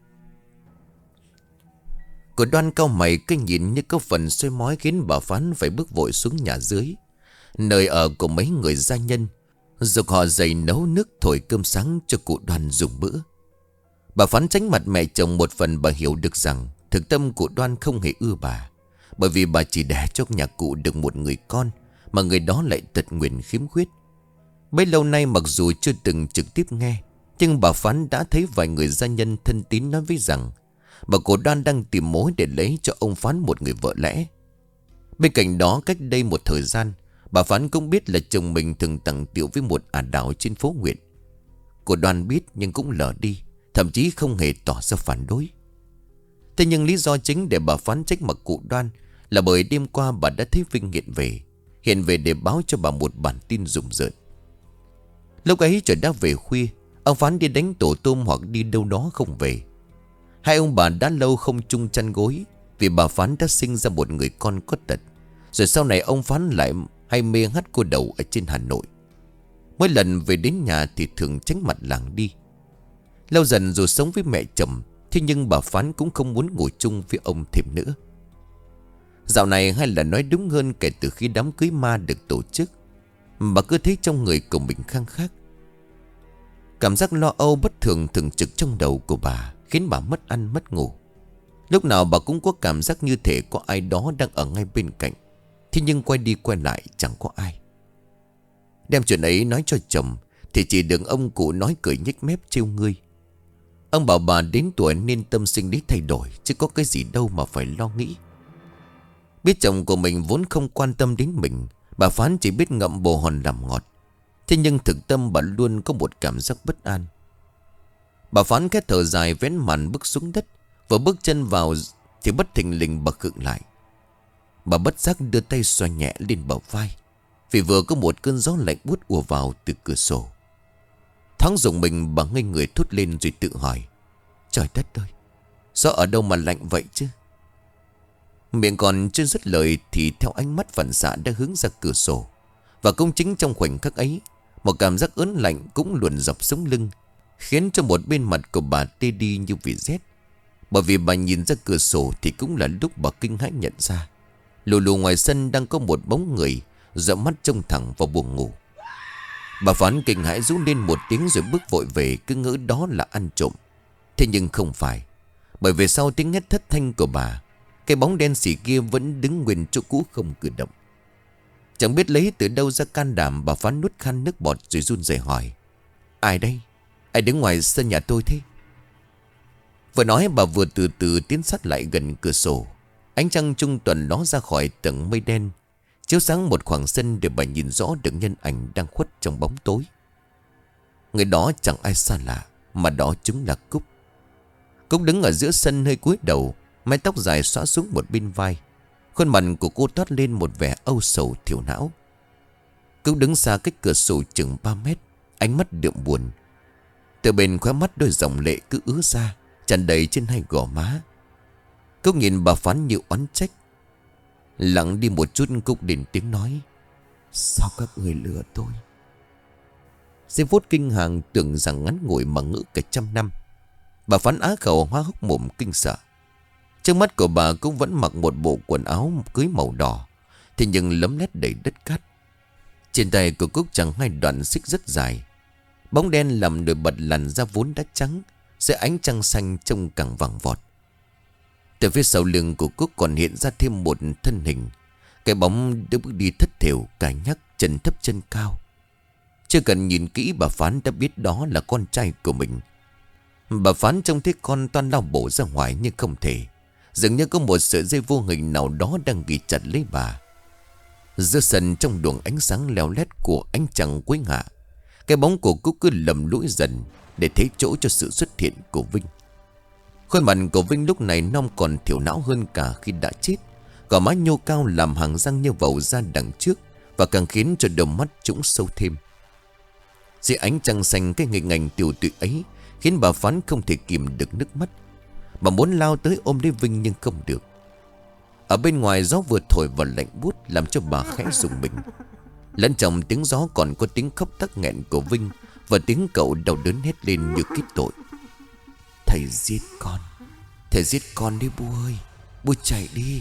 Cô Đoan cau mày cái nhìn như có phần soi mói, khiến bà Phán phải bước vội xuống nhà dưới, nơi ở của mấy người gia nhân, giục họ dậy nấu nước thổi cơm sáng cho cụ Đoan dùng bữa. Bà Phán tránh mặt mẹ chồng một phần bà hiểu được rằng thực tâm cụ Đoan không hề ưa bà, bởi vì bà chỉ đẻ cho nhà cụ được một người con, mà người đó lại tật nguyền khiếm khuyết. Bấy lâu nay mặc dù chưa từng trực tiếp nghe, nhưng bà Phán đã thấy vài người gia nhân thân tín nói với rằng bà cụ Đoan đang tìm mối để lấy cho ông Phán một người vợ lẽ. Bên cạnh đó, cách đây một thời gian, bà Phán cũng biết là chồng mình thường tặng tiệu với một ả đào trên phố Nguyện. Cô Đoan biết nhưng cũng lờ đi, thậm chí không hề tỏ ra phản đối. Thế nhưng lý do chính để bà Phán trách mặc cụ Đoan là bởi đêm qua bà đã thấy Vinh hiện về. Hiện về để báo cho bà một bản tin rùng rợn. Lúc ấy trời đã về khuya, ông Phán đi đánh tổ tôm hoặc đi đâu đó không về. Hai ông bà đã lâu không chung chăn gối, vì bà Phán đã sinh ra một người con có tật. Rồi sau này ông Phán lại hay mê hát cô đầu ở trên Hà Nội. Mỗi lần về đến nhà thì thường tránh mặt làng đi. Lâu dần dù sống với mẹ chồng, thế nhưng bà Phán cũng không muốn ngủ chung với ông thêm nữa. Dạo này, hay là nói đúng hơn, kể từ khi đám cưới ma được tổ chức, bà cứ thấy trong người của mình khang khác. Cảm giác lo âu bất thường thường trực trong đầu của bà khiến bà mất ăn mất ngủ. Lúc nào bà cũng có cảm giác như thể có ai đó đang ở ngay bên cạnh. Thế nhưng quay đi quay lại chẳng có ai. Đem chuyện ấy nói cho chồng thì chỉ được ông cụ nói cười nhếch mép trêu ngươi. Ông bảo bà đến tuổi nên tâm sinh lý thay đổi, chứ có cái gì đâu mà phải lo nghĩ. Biết chồng của mình vốn không quan tâm đến mình, bà Phán chỉ biết ngậm bồ hòn làm ngọt. Thế nhưng thực tâm bà luôn có một cảm giác bất an. Bà Phán khét thở dài, vén màn bước xuống đất. Vừa bước chân vào thì bất thình lình bà khựng lại. Bà bất giác đưa tay xoa nhẹ lên bờ vai, vì vừa có một cơn gió lạnh buốt ùa vào từ cửa sổ. Thoáng rùng mình, bà ngây người thốt lên rồi tự hỏi: trời đất ơi, gió ở đâu mà lạnh vậy chứ? Miệng còn chưa dứt lời thì theo ánh mắt phản xạ đã hướng ra cửa sổ. Và cũng chính trong khoảnh khắc ấy, một cảm giác ớn lạnh cũng luồn dọc sống lưng, khiến cho một bên mặt của bà tê đi như vì rét. Bởi vì bà nhìn ra cửa sổ thì cũng là lúc bà kinh hãi nhận ra lù lù ngoài sân đang có một bóng người dõi mắt trông thẳng vào buồng ngủ. Bà Phán kinh hãi rú lên một tiếng rồi bước vội về, cứ ngỡ đó là ăn trộm. Thế nhưng không phải, bởi vì sau tiếng hét thất thanh của bà, cái bóng đen xỉ kia vẫn đứng nguyên chỗ cũ không cử động. Chẳng biết lấy từ đâu ra can đảm, bà Phán nuốt khan nước bọt rồi run rẩy hỏi: ai đây? Ai đứng ngoài sân nhà tôi thế? Vừa nói bà vừa từ từ tiến sát lại gần cửa sổ. Ánh trăng trung tuần ló ra khỏi tầng mây đen, chiếu sáng một khoảng sân để bà nhìn rõ được nhân ảnh đang khuất trong bóng tối. Người đó chẳng ai xa lạ, mà đó chính là Cúc. Cúc đứng ở giữa sân hơi cúi đầu, mái tóc dài xõa xuống một bên vai. Khuôn mặt của cô toát lên một vẻ âu sầu thiểu não. Cúc đứng xa cách cửa sổ chừng ba mét, ánh mắt đượm buồn. Từ bên khóe mắt đôi dòng lệ cứ ứa ra, tràn đầy trên hai gò má. Cúc nhìn bà Phán như oán trách. Lặng đi một chút, Cúc đến tiếng nói: sao các người lừa tôi? Giây phút kinh hoàng tưởng rằng ngắn ngủi mà ngỡ cả trăm năm. Bà Phán á khẩu hoa hốc mồm kinh sợ. Trước mắt của bà cũng vẫn mặc một bộ quần áo cưới màu đỏ, thế nhưng lấm lét đầy đất cát. Trên tay của Cúc chẳng hai đoạn xích rất dài. Bóng đen làm nổi bật làn da vốn đã trắng dưới ánh trăng xanh trông càng vàng vọt. Từ phía sau lưng của Cúc còn hiện ra thêm một thân hình. Cái bóng đã bước đi thất thểu, cài nhắc, chân thấp chân cao. Chưa cần nhìn kỹ bà Phán đã biết đó là con trai của mình. Bà Phán trông thấy con toan lao bổ ra ngoài nhưng không thể. Dường như có một sợi dây vô hình nào đó đang ghi chặt lấy bà. Giữa sân trong luồng ánh sáng leo lét của ánh trăng cuối hạ, cái bóng của Cúc cứ lầm lũi dần để thấy chỗ cho sự xuất hiện của Vinh. Khuôn mặt của Vinh lúc này non còn thiểu não hơn cả khi đã chết. Gò má nhô cao làm hàng răng như vầu ra đằng trước, và càng khiến cho đôi mắt trũng sâu thêm. Dưới ánh trăng xanh, cái nghịch ngành tiều tụy ấy khiến bà Phán không thể kìm được nước mắt. Bà muốn lao tới ôm lấy Vinh nhưng không được. Ở bên ngoài gió vừa thổi vào lạnh buốt làm cho bà khẽ rùng mình. Lẫn trong tiếng gió còn có tiếng khóc tắc nghẹn của Vinh, và tiếng cậu đau đớn hét lên như kết tội: thầy giết con, thầy giết con đi bu ơi, bu chạy đi.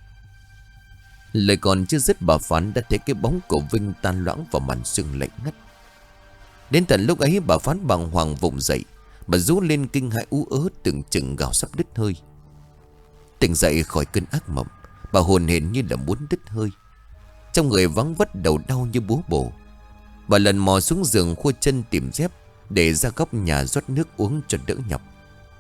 Lời còn chưa dứt, bà Phán đã thấy cái bóng của Vinh tan loãng vào màn sương lạnh ngắt. Đến tận lúc ấy bà Phán bàng hoàng vùng dậy. Bà rú lên kinh hãi ú ớ, tưởng chừng gào sắp đứt hơi. Tỉnh dậy khỏi cơn ác mộng, bà hồn hển như là muốn đứt hơi. Trong người vắng vất, đầu đau như búa bổ. Bà lần mò xuống giường khua chân tìm dép để ra góc nhà rót nước uống cho đỡ nhọc.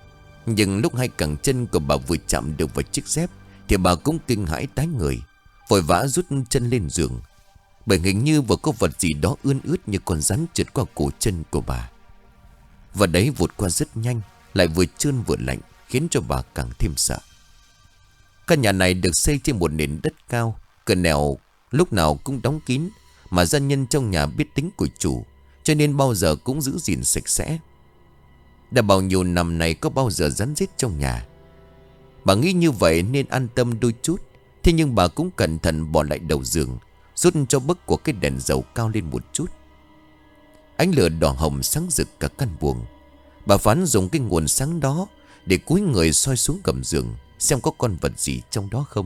Nhưng lúc hai cẳng chân của bà vừa chạm được vào chiếc dép thì bà cũng kinh hãi tái người. vội vã rút chân lên giường, bởi hình như vừa có vật gì đó ươn ướt như con rắn trượt qua cổ chân của bà. Và đấy vụt qua rất nhanh, lại vừa trơn vừa lạnh, khiến cho bà càng thêm sợ. Căn nhà này được xây trên một nền đất cao, cửa nẻo lúc nào cũng đóng kín, mà dân nhân trong nhà biết tính của chủ, cho nên bao giờ cũng giữ gìn sạch sẽ. Đã bao nhiêu năm nay có bao giờ rắn rết trong nhà. Bà nghĩ như vậy nên an tâm đôi chút. Thế nhưng bà cũng cẩn thận bỏ lại đầu giường, rút cho bấc của cái đèn dầu cao lên một chút. Ánh lửa đỏ hồng sáng rực cả căn buồng. Bà phán dùng cái nguồn sáng đó để cúi người soi xuống gầm giường, xem có con vật gì trong đó không.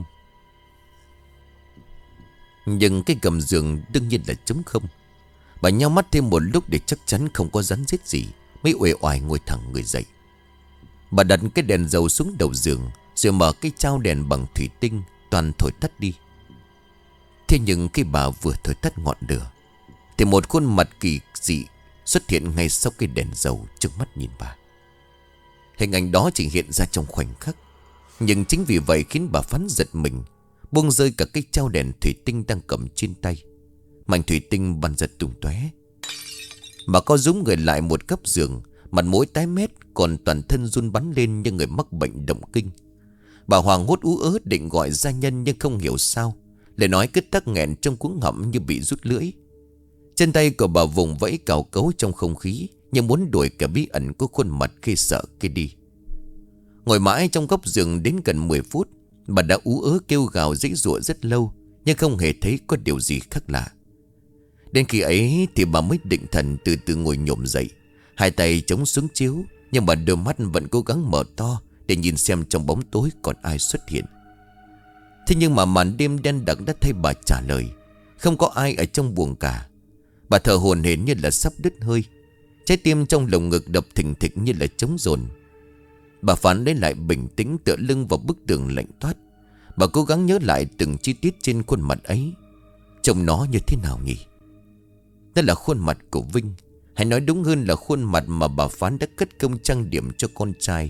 Nhưng cái gầm giường đương nhiên là trống không. Bà nhao mắt thêm một lúc để chắc chắn không có rắn rết gì, mới uể oải ngồi thẳng người dậy. Bà đặt cái đèn dầu xuống đầu giường, rồi mở cái chao đèn bằng thủy tinh, toàn thổi tắt đi. Thế nhưng khi bà vừa thổi tắt ngọn lửa, thì một khuôn mặt kỳ dị xuất hiện ngay sau cái đèn dầu trước mắt nhìn bà. Hình ảnh đó chỉ hiện ra trong khoảnh khắc, nhưng chính vì vậy khiến bà phán giật mình, buông rơi cả cái chao đèn thủy tinh đang cầm trên tay. Mảnh thủy tinh bắn giật tung tóe. Bà co rúm người lại một góc giường, mặt mũi tái mét, còn toàn thân run bắn lên như người mắc bệnh động kinh. Bà hoảng hốt ú ớ định gọi gia nhân, nhưng không hiểu sao lời nói cứ tắc nghẹn trong cuống họng như bị rút lưỡi. Chân tay của bà vùng vẫy cào cấu trong không khí, như muốn đuổi cả bí ẩn của khuôn mặt khi sợ kia đi. Ngồi mãi trong góc giường đến gần mười phút, bà đã ú ớ kêu gào giãy giụa rất lâu, nhưng không hề thấy có điều gì khác lạ. Đến khi ấy thì bà mới định thần từ từ ngồi nhổm dậy, hai tay chống xuống chiếu, nhưng mà đôi mắt vẫn cố gắng mở to để nhìn xem trong bóng tối còn ai xuất hiện. Thế nhưng mà màn đêm đen đặc đã thay bà trả lời. Không có ai ở trong buồng cả. Bà thở hổn hển như là sắp đứt hơi, trái tim trong lồng ngực đập thình thịch như là trống dồn. Bà phán lấy lại bình tĩnh, tựa lưng vào bức tường lạnh toát. Bà cố gắng nhớ lại từng chi tiết trên khuôn mặt ấy. Trông nó như thế nào nhỉ? Đó là khuôn mặt của Vinh, hay nói đúng hơn là khuôn mặt mà bà phán đã cất công trang điểm cho con trai.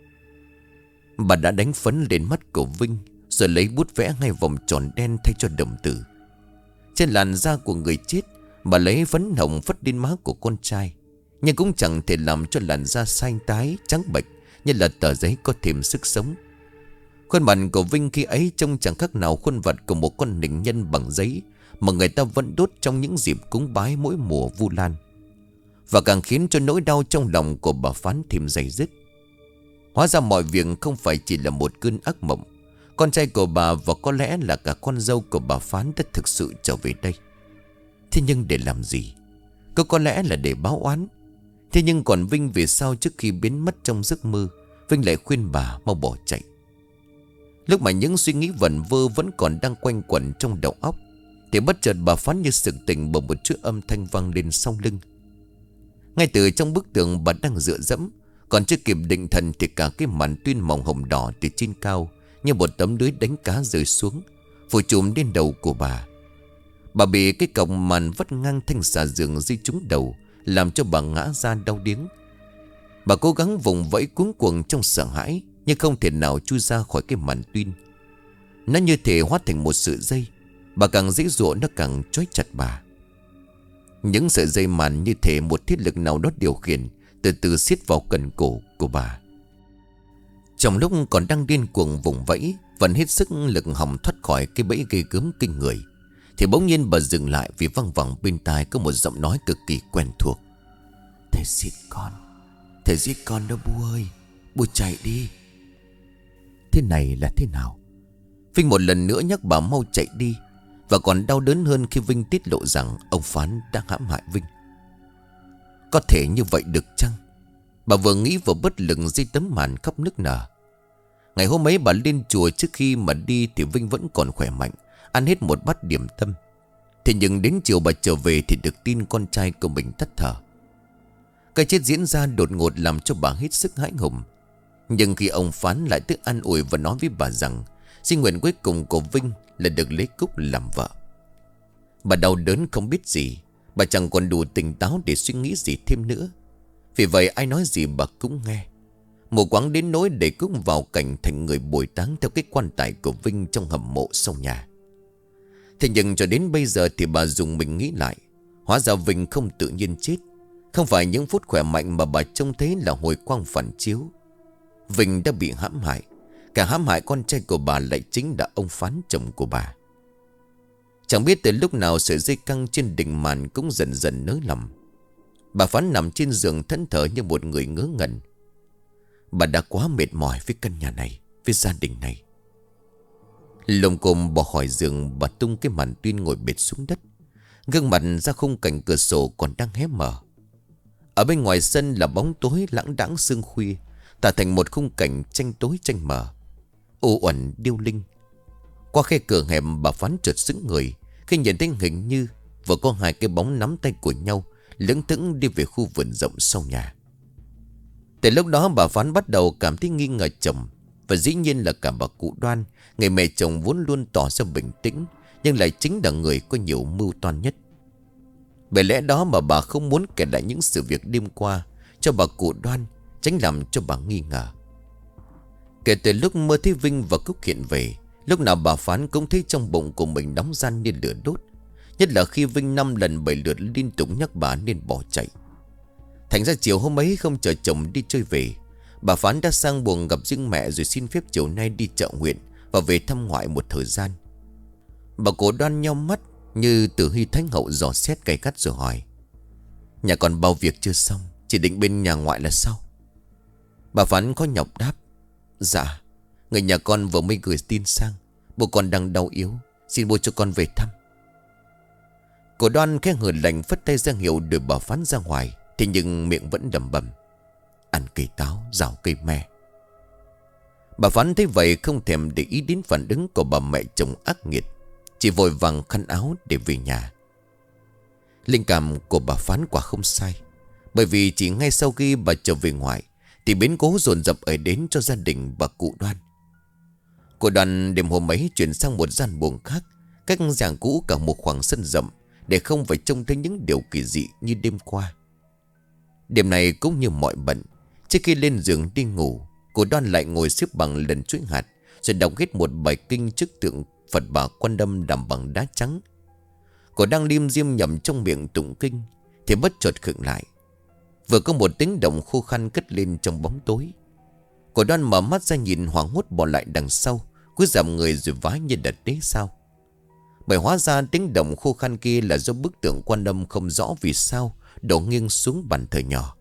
Bà đã đánh phấn lên mắt của Vinh, rồi lấy bút vẽ ngay vòng tròn đen thay cho đồng tử. Trên làn da của người chết, bà lấy phấn hồng phất lên má của con trai, nhưng cũng chẳng thể làm cho làn da xanh tái trắng bệch như là tờ giấy có thêm sức sống. Khuôn mặt của Vinh khi ấy trông chẳng khác nào khuôn vật của một con nịnh nhân bằng giấy mà người ta vẫn đốt trong những dịp cúng bái mỗi mùa Vu Lan. Và càng khiến cho nỗi đau trong lòng của bà phán thêm dày dứt. Hóa ra mọi việc không phải chỉ là một cơn ác mộng. Con trai của bà và có lẽ là cả con dâu của bà phán đã thực sự trở về đây. Thế nhưng để làm gì? Có có lẽ là để báo oán. Thế nhưng còn Vinh vì sao trước khi biến mất trong giấc mơ, Vinh lại khuyên bà mau bỏ chạy? Lúc mà những suy nghĩ vẩn vơ vẫn còn đang quanh quẩn trong đầu óc, thì bất chợt bà phán như sực tỉnh bởi một chiếc âm thanh vang lên sau lưng. Ngay từ trong bức tường bà đang dựa dẫm, còn chưa kịp định thần thì cả cái màn tuyên màu hồng đỏ từ trên cao như một tấm lưới đánh cá rơi xuống, phủ trùm lên đầu của bà. Bà bị cái cọng màn vắt ngang thanh xà giường rơi trúng đầu, làm cho bà ngã ra đau điếng. Bà cố gắng vùng vẫy cuống cuồng trong sợ hãi, nhưng không thể nào chui ra khỏi cái màn tuyên. Nó như thể hóa thành một sợi dây. Bà càng giãy giụa nó càng trói chặt bà. Những sợi dây màn như thể một thiết lực nào đó điều khiển, từ từ siết vào cần cổ của bà. Trong lúc còn đang điên cuồng vùng vẫy, vẫn hết sức lực hòng thoát khỏi cái bẫy ghê gớm kinh người, thì bỗng nhiên bà dừng lại vì văng vẳng bên tai có một giọng nói cực kỳ quen thuộc. Thầy giết con, thầy giết con đó bu ơi, bu chạy đi. Thế này là thế nào? Vinh một lần nữa nhắc bà mau chạy đi. Và còn đau đớn hơn khi Vinh tiết lộ rằng ông Phán đã hãm hại Vinh. Có thể như vậy được chăng? Bà vừa nghĩ vừa bất lực dưới tấm màn khóc nức nở. Ngày hôm ấy bà lên chùa, trước khi mà đi thì Vinh vẫn còn khỏe mạnh, ăn hết một bát điểm tâm. Thế nhưng đến chiều bà trở về thì được tin con trai của mình tắt thở. Cái chết diễn ra đột ngột làm cho bà hết sức hãi hùng. Nhưng khi ông Phán lại tức an ủi và nói với bà rằng xin nguyện cuối cùng của Vinh là được lấy Cúc làm vợ, bà đau đớn không biết gì. Bà chẳng còn đủ tỉnh táo để suy nghĩ gì thêm nữa. Vì vậy ai nói gì bà cũng nghe. Mù quáng đến nỗi để Cúc vào cảnh thành người bồi táng theo cái quan tài của Vinh trong hầm mộ sau nhà. Thế nhưng cho đến bây giờ thì bà dùng mình nghĩ lại, hóa ra Vinh không tự nhiên chết. Không phải những phút khỏe mạnh mà bà trông thấy là hồi quang phản chiếu. Vinh đã bị hãm hại. Cả hãm hại con trai của bà lại chính là ông Phán, chồng của bà. Chẳng biết từ lúc nào sợi dây căng trên đỉnh màn cũng dần dần nới lỏng. Bà Phán nằm trên giường thẫn thờ như một người ngớ ngẩn. Bà đã quá mệt mỏi với căn nhà này, với gia đình này. Lồm cồm bỏ khỏi giường, bà tung cái màn tuyên ngồi bệt xuống đất. Gương mặt ra khung cảnh cửa sổ còn đang hé mở. Ở bên ngoài sân là bóng tối lãng đãng sương khuya, tạo thành một khung cảnh tranh tối tranh mờ, u uẩn điêu linh. Qua khe cửa hẻm, bà Phán chợt sững người khi nhìn thấy hình như vừa có hai cái bóng nắm tay của nhau lững thững đi về khu vườn rộng sau nhà. Từ lúc đó bà Phán bắt đầu cảm thấy nghi ngờ chồng. Và dĩ nhiên là cả bà cụ Đoan, người mẹ chồng vốn luôn tỏ ra bình tĩnh, nhưng lại chính là người có nhiều mưu toan nhất. Bởi lẽ đó mà bà không muốn kể lại những sự việc đêm qua cho bà cụ Đoan, tránh làm cho bà nghi ngờ. Kể từ lúc mơ thấy Vinh và Cúc hiện về, lúc nào bà Phán cũng thấy trong bụng của mình nóng ran như lửa đốt. Nhất là khi Vinh năm lần bảy lượt liên tục nhắc bà nên bỏ chạy. Thành ra chiều hôm ấy không chờ chồng đi chơi về, bà Phán đã sang buồng gặp riêng mẹ rồi xin phép chiều nay đi chợ huyện và về thăm ngoại một thời gian. Bà cụ Đoan nheo mắt như Tử Hy Thánh Hậu dò xét cay gắt rồi hỏi: nhà còn bao việc chưa xong, chỉ định bên nhà ngoại là sao? Bà Phán có nhọc đáp: dạ, người nhà con vừa mới gửi tin sang, bố con đang đau yếu, xin bố cho con về thăm. Cô Đoan khẽ hừ lạnh phất tay ra hiệu đuổi bà Phán ra ngoài. Thế nhưng miệng vẫn đầm bầm: ăn cây táo, rào cây me. Bà Phán thấy vậy không thèm để ý đến phản ứng của bà mẹ chồng ác nghiệt, chỉ vội vàng khăn áo để về nhà. Linh cảm của bà Phán quả không sai, bởi vì chỉ ngay sau khi bà trở về ngoại thì biến cố dồn dập ở đến cho gia đình bà cụ Đoan. Cụ Đoan đêm hôm ấy chuyển sang một gian buồng khác, cách giảng cũ cả một khoảng sân rộng, để không phải trông thấy những điều kỳ dị như đêm qua. Đêm này cũng như mọi bận, trước khi lên giường đi ngủ, cô Đoan lại ngồi xếp bằng lần chuỗi hạt, rồi đọc hết một bài kinh trước tượng Phật Bà Quan Âm làm bằng đá trắng. Cô đang lim dim nhầm trong miệng tụng kinh thì bất chợt khựng lại. Vừa có một tiếng động khô khan cất lên trong bóng tối. Cô Đoan mở mắt ra nhìn hoảng hốt bỏ lại đằng sau, cúi giảm người rồi vái như đặt đế sao. Bởi hóa ra tiếng động khô khan kia là do bức tượng Quan Âm không rõ vì sao đổ nghiêng xuống bàn thờ nhỏ.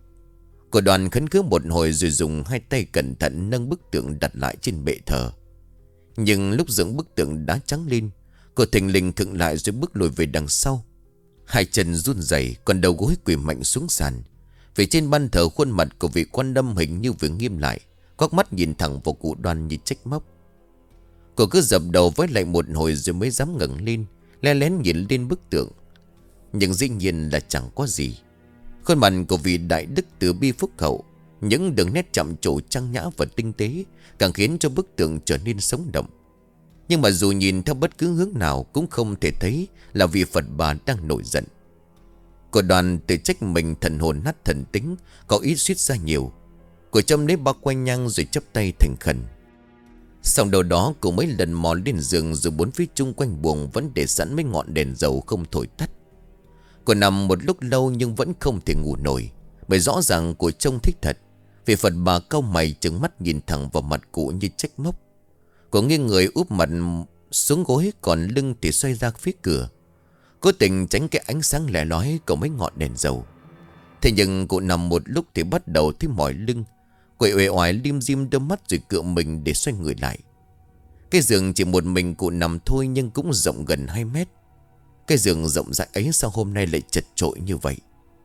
Cô Đoan khấn khứ một hồi rồi dùng hai tay cẩn thận nâng bức tượng đặt lại trên bệ thờ. Nhưng lúc dựng bức tượng đá trắng lên, cô thình lình khựng lại rồi bước lùi về đằng sau. Hai chân run rẩy, còn đầu gối quỳ mạnh xuống sàn. Vì trên ban thờ khuôn mặt của vị Quan Âm hình như vừa nghiêm lại, quắc mắt nhìn thẳng vào cụ Đoan như trách móc. Cô cứ dập đầu với lại một hồi rồi mới dám ngẩng lên, le lén nhìn lên bức tượng. Nhưng dĩ nhiên là chẳng có gì. Khuôn mặt của vị đại đức từ bi phúc hậu, những đường nét chạm trổ trang nhã và tinh tế càng khiến cho bức tượng trở nên sống động. Nhưng mà dù nhìn theo bất cứ hướng nào cũng không thể thấy là vị Phật Bà đang nổi giận. Cô Đoan tự trách mình thần hồn nát thần tính, có ý suýt ra nhiều. Cô châm lấy bao quanh nhang rồi chắp tay thành khẩn. Xong đầu đó cô mấy lần mò lên giường, rồi bốn phía chung quanh buồng vẫn để sẵn mấy ngọn đèn dầu không thổi tắt. Cô nằm một lúc lâu nhưng vẫn không thể ngủ nổi, bởi rõ ràng cô trông thích thật. Vì Phật Bà cau mày trừng mắt nhìn thẳng vào mặt cụ như trách móc. Cô nghiêng người úp mặt xuống gối, còn lưng thì xoay ra phía cửa, cố tình tránh cái ánh sáng lẻ lói của mấy ngọn đèn dầu. Thế nhưng cụ nằm một lúc thì bắt đầu thấy mỏi lưng. Quậy uể oải lim dim đôi mắt rồi cựa mình để xoay người lại. Cái giường chỉ một mình cụ nằm thôi nhưng cũng rộng gần hai mét. Cái giường rộng rãi ấy sao hôm nay lại chật chội như vậy?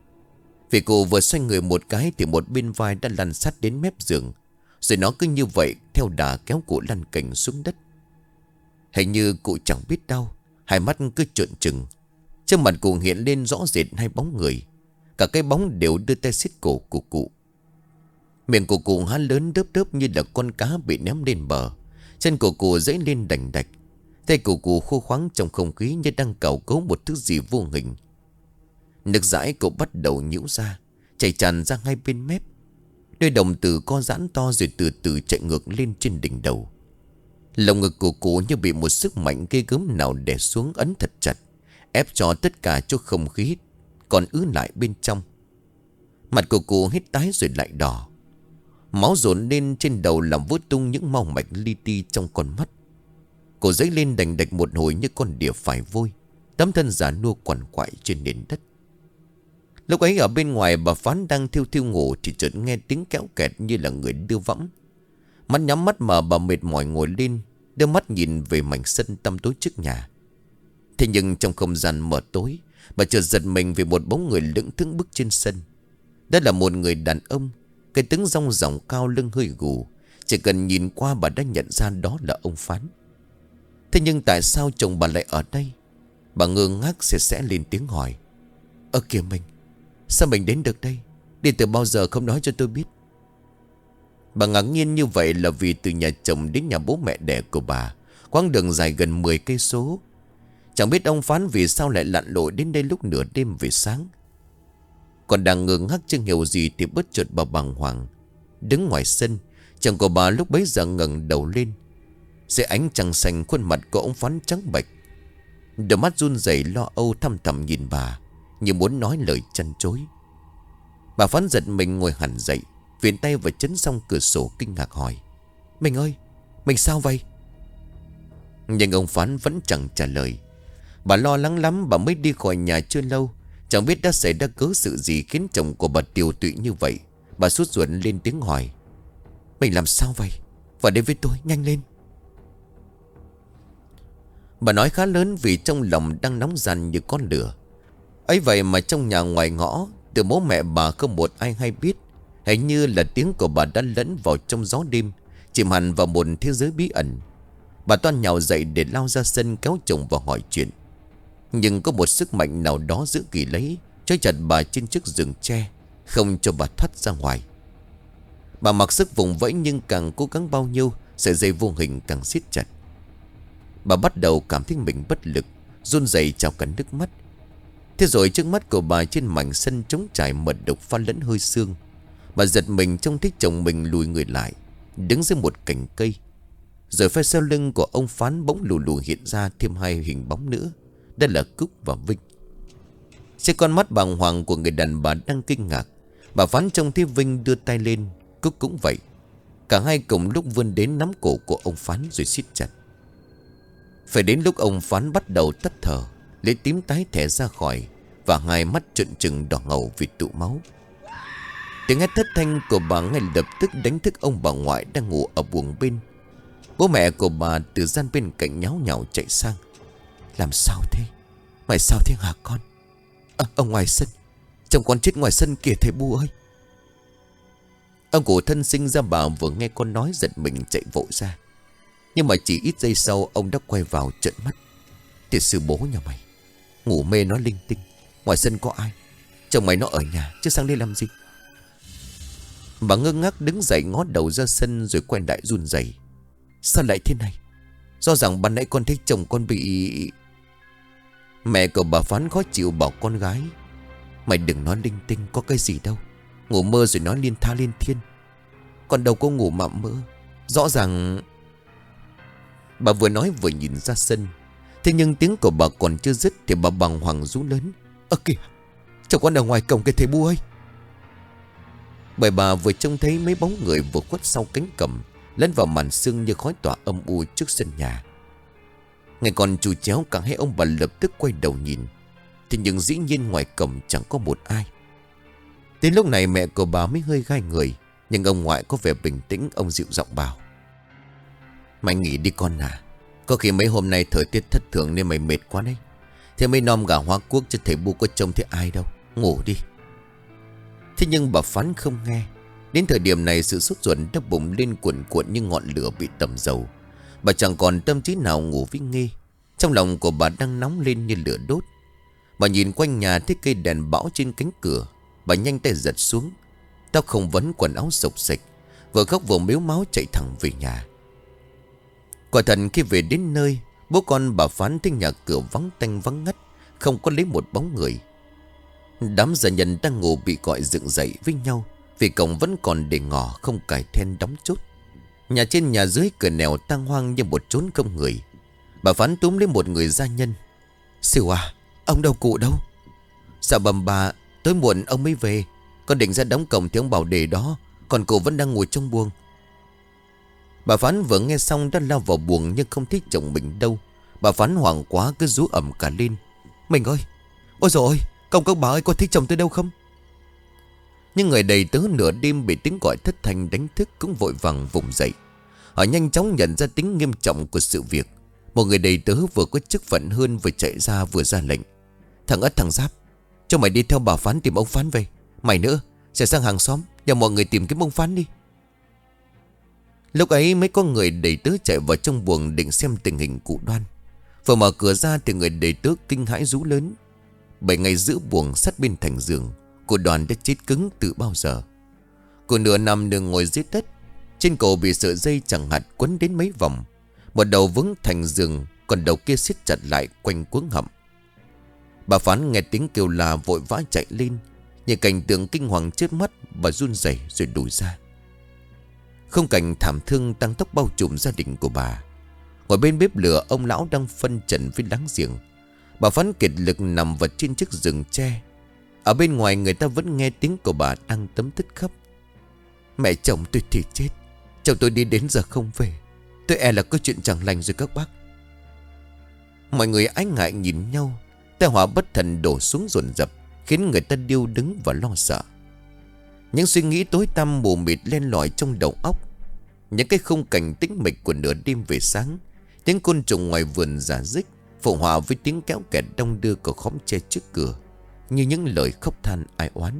Vì cụ vừa xoay người một cái thì một bên vai đã lăn sát đến mép giường, rồi nó cứ như vậy theo đà kéo cụ lăn cành xuống đất. Hình như cụ chẳng biết đau, hai mắt cứ trợn trừng. Trước mặt cụ hiện lên rõ rệt hai bóng người. Cả cái bóng đều đưa tay siết cổ của cụ. Miệng của cụ há lớn đớp đớp như là con cá bị ném lên bờ. Chân của cụ dãy lên đành đạch. Tay của cụ khô khoắng trong không khí như đang cào cấu một thứ gì vô hình. Nước dãi cụ bắt đầu nhũ ra, chảy tràn ra hai bên mép. Đôi đồng tử co giãn to rồi từ từ chạy ngược lên trên đỉnh đầu. Lồng ngực của cụ như bị một sức mạnh ghê gớm nào đè xuống ấn thật chặt, ép cho tất cả chỗ không khí còn ứ lại bên trong. Mặt của cụ hết tái rồi lại đỏ. Máu dồn lên trên đầu làm vỡ tung những mau mạch li ti trong con mắt. Cổ dấy lên đành đạch một hồi như con đỉa phải vôi. Tấm thân già nua quằn quại trên nền đất. Lúc ấy ở bên ngoài bà Phán đang thiêu thiêu ngủ thì chợt nghe tiếng kéo kẹt như là người đưa võng. Mắt nhắm mắt mở, bà mệt mỏi ngồi lên, đưa mắt nhìn về mảnh sân tăm tối trước nhà. Thế nhưng trong không gian mờ tối, bà chợt giật mình vì một bóng người lững thững bước trên sân. Đó là một người đàn ông, cái tướng rong ròng cao, lưng hơi gù. Chỉ cần nhìn qua bà đã nhận ra đó là ông Phán. Thế nhưng tại sao chồng bà lại ở đây? Bà ngơ ngác sẽ sẽ lên tiếng hỏi. Ơ kìa mình, sao mình đến được đây? Đi từ bao giờ không nói cho tôi biết? Bà ngạc nhiên như vậy là vì từ nhà chồng đến nhà bố mẹ đẻ của bà, quãng đường dài gần mười cây số. Chẳng biết ông Phán vì sao lại lặn lội đến đây lúc nửa đêm về sáng. Còn đang ngơ ngác chưa hiểu gì thì bất chợt bà bàng hoàng. Đứng ngoài sân, chồng của bà lúc bấy giờ ngẩng đầu lên. Dưới ánh trăng xanh, khuôn mặt của ông Phán trắng bệch, đôi mắt run rẩy lo âu thăm thẳm nhìn bà, như muốn nói lời chăn chối. Bà Phán giật mình ngồi hẳn dậy, viện tay vào chấn song cửa sổ kinh ngạc hỏi. Mình ơi, mình sao vậy? Nhưng ông Phán vẫn chẳng trả lời. Bà lo lắng lắm, bà mới đi khỏi nhà chưa lâu, chẳng biết đã xảy ra cớ sự gì khiến chồng của bà tiều tụy như vậy. Bà sốt ruột lên tiếng hỏi. Mình làm sao vậy? Vào đây với tôi, nhanh lên. Bà nói khá lớn vì trong lòng đang nóng ran như con lửa. Ấy vậy mà trong nhà ngoài ngõ, từ bố mẹ bà không một ai hay biết. Hình như là tiếng của bà đã lẫn vào trong gió đêm, chìm hẳn vào một thế giới bí ẩn. Bà toan nhào dậy để lao ra sân kéo chồng vào hỏi chuyện. Nhưng có một sức mạnh nào đó giữ kỳ lấy, trói chặt bà trên chiếc giường tre, không cho bà thoát ra ngoài. Bà mặc sức vùng vẫy nhưng càng cố gắng bao nhiêu, sợi dây vô hình càng siết chặt. Bà bắt đầu cảm thấy mình bất lực, run rẩy trào cả nước mắt. Thế rồi trước mắt của bà trên mảnh sân trống trải mật độc pha lẫn hơi sương. Bà giật mình trông thấy chồng mình lùi người lại, đứng dưới một cành cây. Rồi phía sau lưng của ông Phán bỗng lù lù hiện ra thêm hai hình bóng nữa. Đó là Cúc và Vinh. Trên con mắt bàng hoàng của người đàn bà đang kinh ngạc, bà Phán trông thấy Vinh đưa tay lên, Cúc cũng vậy. Cả hai cùng lúc vươn đến nắm cổ của ông Phán rồi siết chặt. Phải đến lúc ông Phán bắt đầu tắt thở, lấy tím tái thẻ ra khỏi, và hai mắt trợn trừng đỏ ngầu vì tụ máu. Tiếng hét thất thanh của bà ngay lập tức đánh thức ông bà ngoại đang ngủ ở buồng bên. Bố mẹ của bà từ gian bên cạnh nháo nhào chạy sang. Làm sao thế? Mày sao thế hả con? À, ở ngoài sân, chồng con chết ngoài sân kìa thầy Bu ơi. Ông cụ thân sinh ra bà vừa nghe con nói giật mình chạy vội ra. Nhưng mà chỉ ít giây sau ông đã quay vào trợn mắt. Thiệt sư bố nhà mày, ngủ mê nói linh tinh. Ngoài sân có ai? Chồng mày nó ở nhà chứ sang đây làm gì? Bà ngơ ngác đứng dậy ngó đầu ra sân rồi quay lại run rẩy. Sao lại thế này? Do rằng ban nãy con thấy chồng con bị... Mẹ của bà Phán khó chịu bảo con gái. Mày đừng nói linh tinh, có cái gì đâu. Ngủ mơ rồi nói liên tha liên thiên. Con đâu có ngủ mà mơ. Rõ ràng... Bà vừa nói vừa nhìn ra sân. Thế nhưng tiếng của bà còn chưa dứt thì bà bàng hoàng rú lớn. Ơ kìa, chồng con ở ngoài cổng kìa thầy Bu ơi. Bởi bà vừa trông thấy mấy bóng người vừa khuất sau cánh cẩm, lẫn vào màn sương như khói tỏa âm u trước sân nhà. Ngày còn chù chéo cả hai ông bà lập tức quay đầu nhìn. Thế nhưng dĩ nhiên ngoài cổng chẳng có một ai. Đến lúc này mẹ của bà mới hơi gai người. Nhưng ông ngoại có vẻ bình tĩnh, ông dịu giọng bảo. Mày nghỉ đi con à. Có khi mấy hôm nay thời tiết thất thường nên mày mệt quá đấy. Thế mấy nom gà hoa cuốc cho thầy Bu có trông thấy ai đâu. Ngủ đi. Thế nhưng bà Phán không nghe. Đến thời điểm này sự sốt ruột đã bùng lên cuộn cuộn như ngọn lửa bị tầm dầu. Bà chẳng còn tâm trí nào ngủ với Nghê. Trong lòng của bà đang nóng lên như lửa đốt. Bà nhìn quanh nhà thấy cây đèn bão trên cánh cửa. Bà nhanh tay giật xuống. Tóc không vấn, quần áo sộc sạch, vừa khóc vừa mếu máu chạy thẳng về nhà. Quả thật khi về đến nơi, bố con bà Phán thấy nhà cửa vắng tanh vắng ngắt, không có lấy một bóng người. Đám gia nhân đang ngủ bị gọi dựng dậy với nhau, vì cổng vẫn còn để ngỏ không cài then đóng chốt. Nhà trên nhà dưới cửa nẻo tang hoang như một chốn không người. Bà Phán túm lấy một người gia nhân. Sư à, ông đâu cụ đâu? Dạ bẩm bà, tối muộn ông mới về. Con định ra đóng cổng thì ông bảo để đó, còn cụ vẫn đang ngồi trong buồng. Bà Phán vừa nghe xong đã lao vào buồng nhưng không thấy chồng mình đâu. Bà Phán hoảng quá cứ rú ẩm cả lên. Mình ơi, ôi dồi ôi, công công bà ơi, có thấy chồng tôi đâu không? Nhưng người đầy tớ nửa đêm bị tiếng gọi thất thanh đánh thức cũng vội vàng vùng dậy. Họ nhanh chóng nhận ra tính nghiêm trọng của sự việc. Một người đầy tớ vừa có chức phận hơn vừa chạy ra vừa ra lệnh. Thằng Ất thằng Giáp, cho mày đi theo bà Phán tìm ông Phán về. Mày nữa sẽ sang hàng xóm nhờ mọi người tìm kiếm ông Phán đi. Lúc ấy mấy con người đầy tớ chạy vào trong buồng định xem tình hình cụ Đoan. Vừa mở cửa ra thì người đầy tớ kinh hãi rú lớn. Bởi ngay giữa buồng sát bên thành giường, cụ Đoan đã chết cứng từ bao giờ. Cụ nửa nằm nửa ngồi dưới đất. Trên cổ bị sợi dây chẳng hạt quấn đến mấy vòng. Một đầu vướng thành giường, còn đầu kia siết chặt lại quanh cuống họng. Bà Phán nghe tiếng kêu la vội vã chạy lên. Nhìn cảnh tượng kinh hoàng trước mắt, bà run rẩy rồi đuổi ra. Không cảnh thảm thương tăng tốc bao trùm gia đình của bà. Ngồi bên bếp lửa, ông lão đang phân trần với láng giềng. Bà Phán kiệt lực nằm vật trên chiếc giường tre. Ở bên ngoài người ta vẫn nghe tiếng của bà đang tấm tứt khóc. Mẹ chồng tôi thì chết, chồng tôi đi đến giờ không về. Tôi e là có chuyện chẳng lành rồi các bác. Mọi người ái ngại nhìn nhau. Tai họa bất thần đổ xuống dồn dập, khiến người ta điêu đứng và lo sợ. Những suy nghĩ tối tăm mù mịt len lỏi trong đầu óc. Những cái khung cảnh tĩnh mịch của nửa đêm về sáng. Tiếng côn trùng ngoài vườn rả rích phụ họa với tiếng kéo kẹt đông đưa của khóm tre trước cửa, như những lời khóc than ai oán.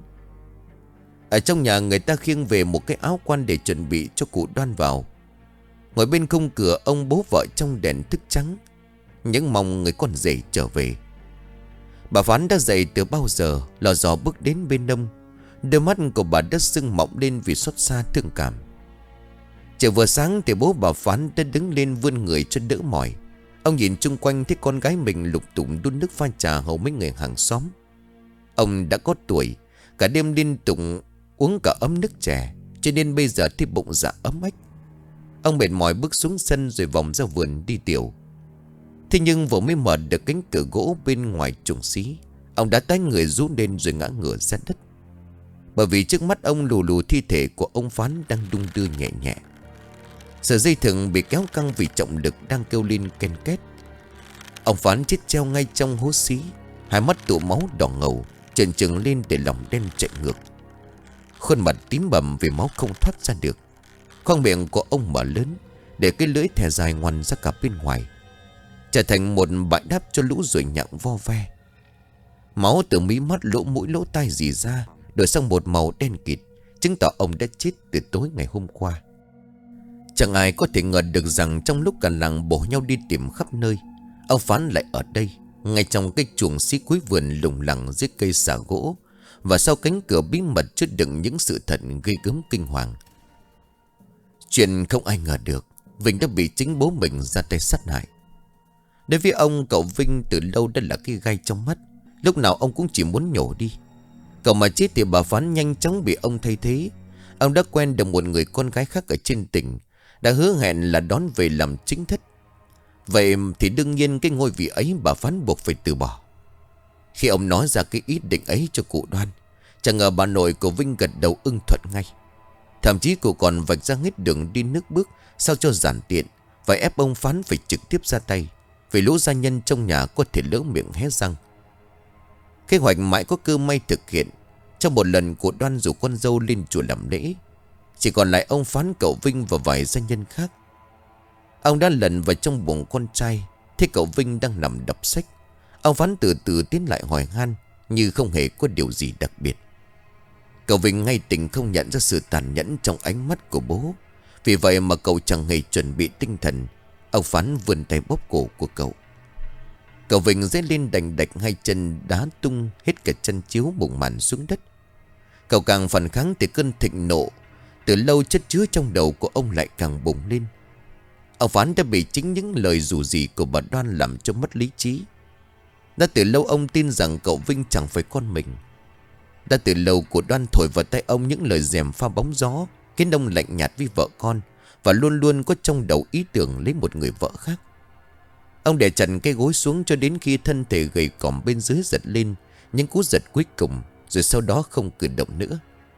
Ở trong nhà người ta khiêng về một cái áo quan để chuẩn bị cho cụ Đoan vào. Ngồi bên khung cửa, ông bố vợ trong đèn thức trắng, những mong người con rể trở về. Bà Phán đã dậy từ bao giờ, lò dò bước đến bên ông. Đôi mắt của bà đã sưng mọng lên vì xót xa thương cảm. Trời vừa sáng thì bố bà Phán đã đứng lên vươn người cho đỡ mỏi. Ông nhìn chung quanh thấy con gái mình lục tụng đun nước pha trà hầu mấy người hàng xóm. Ông đã có tuổi, cả đêm liên tục uống cả ấm nước chè, cho nên bây giờ thấy bụng dạ ấm ách. Ông mệt mỏi bước xuống sân rồi vòng ra vườn đi tiểu. Thế nhưng vừa mới mở được cánh cửa gỗ bên ngoài chuồng xí, ông đã tái người rú lên rồi ngã ngửa ra đất. Bởi vì trước mắt ông lù lù thi thể của ông Phán đang đung đưa nhẹ nhẹ. Sợi dây thừng bị kéo căng vì trọng lực đang kêu lên ken két. Ông Phán chết treo ngay trong hố xí, hai mắt tụ máu đỏ ngầu, trợn trừng lên để lòng đen chạy ngược. Khuôn mặt tím bầm vì máu không thoát ra được. Khoang miệng của ông mở lớn, để cái lưỡi thè dài ngoằn ra cả bên ngoài, trở thành một bãi đáp cho lũ ruồi nhặng vo ve. Máu từ mí mắt, lỗ mũi, lỗ tai rỉ ra, đổi sang một màu đen kịt, chứng tỏ ông đã chết từ tối ngày hôm qua. Chẳng ai có thể ngờ được rằng trong lúc cả làng bổ nhau đi tìm khắp nơi, ông Phán lại ở đây, ngay trong cái chuồng xí cuối vườn lủng lẳng dưới cây xà gỗ, và sau cánh cửa bí mật chứa đựng những sự thật gây gớm kinh hoàng. Chuyện không ai ngờ được, Vinh đã bị chính bố mình ra tay sát hại. Đối với ông, cậu Vinh từ lâu đã là cái gai trong mắt, lúc nào ông cũng chỉ muốn nhổ đi. Cậu mà chết thì bà Phán nhanh chóng bị ông thay thế. Ông đã quen được một người con gái khác ở trên tỉnh, đã hứa hẹn là đón về làm chính thất. Vậy thì đương nhiên cái ngôi vị ấy bà Phán buộc phải từ bỏ. Khi ông nói ra cái ý định ấy cho cụ Đoan, chẳng ngờ bà nội của Vinh gật đầu ưng thuận ngay. Thậm chí cụ còn vạch ra hết đường đi nước bước sao cho giản tiện, và ép ông Phán phải trực tiếp ra tay, vì lũ gia nhân trong nhà có thể lỡ miệng hé răng. Kế hoạch mãi có cơ may thực hiện. Trong một lần cụ Đoan rủ con dâu lên chùa làm lễ, chỉ còn lại ông Phán, cậu Vinh và vài gia nhân khác. Ông đã lần vào trong buồng con trai, thấy cậu Vinh đang nằm đọc sách. Ông Phán từ từ tiến lại hỏi han, như không hề có điều gì đặc biệt. Cậu Vinh ngay tình không nhận ra sự tàn nhẫn trong ánh mắt của bố. Vì vậy mà cậu chẳng hề chuẩn bị tinh thần. Ông Phán vươn tay bóp cổ của cậu. Cậu Vinh dấy lên đành đạch, hai chân đá tung hết cả chân chiếu bụng màn xuống đất. Cậu càng phản kháng thì cơn thịnh nộ từ lâu chất chứa trong đầu của ông lại càng bùng lên. Ông Phán đã bị chính những lời rủ rỉ của bà Đoan làm cho mất lý trí. Đã từ lâu ông tin rằng cậu Vinh chẳng phải con mình. Đã từ lâu của Đoan thổi vào tay ông những lời dèm pha bóng gió, khiến ông lạnh nhạt với vợ con, và luôn luôn có trong đầu ý tưởng lấy một người vợ khác. Ông để chặn cái gối xuống cho đến khi thân thể gầy còm bên dưới giật lên những cú giật cuối cùng, rồi sau đó không cử động nữa.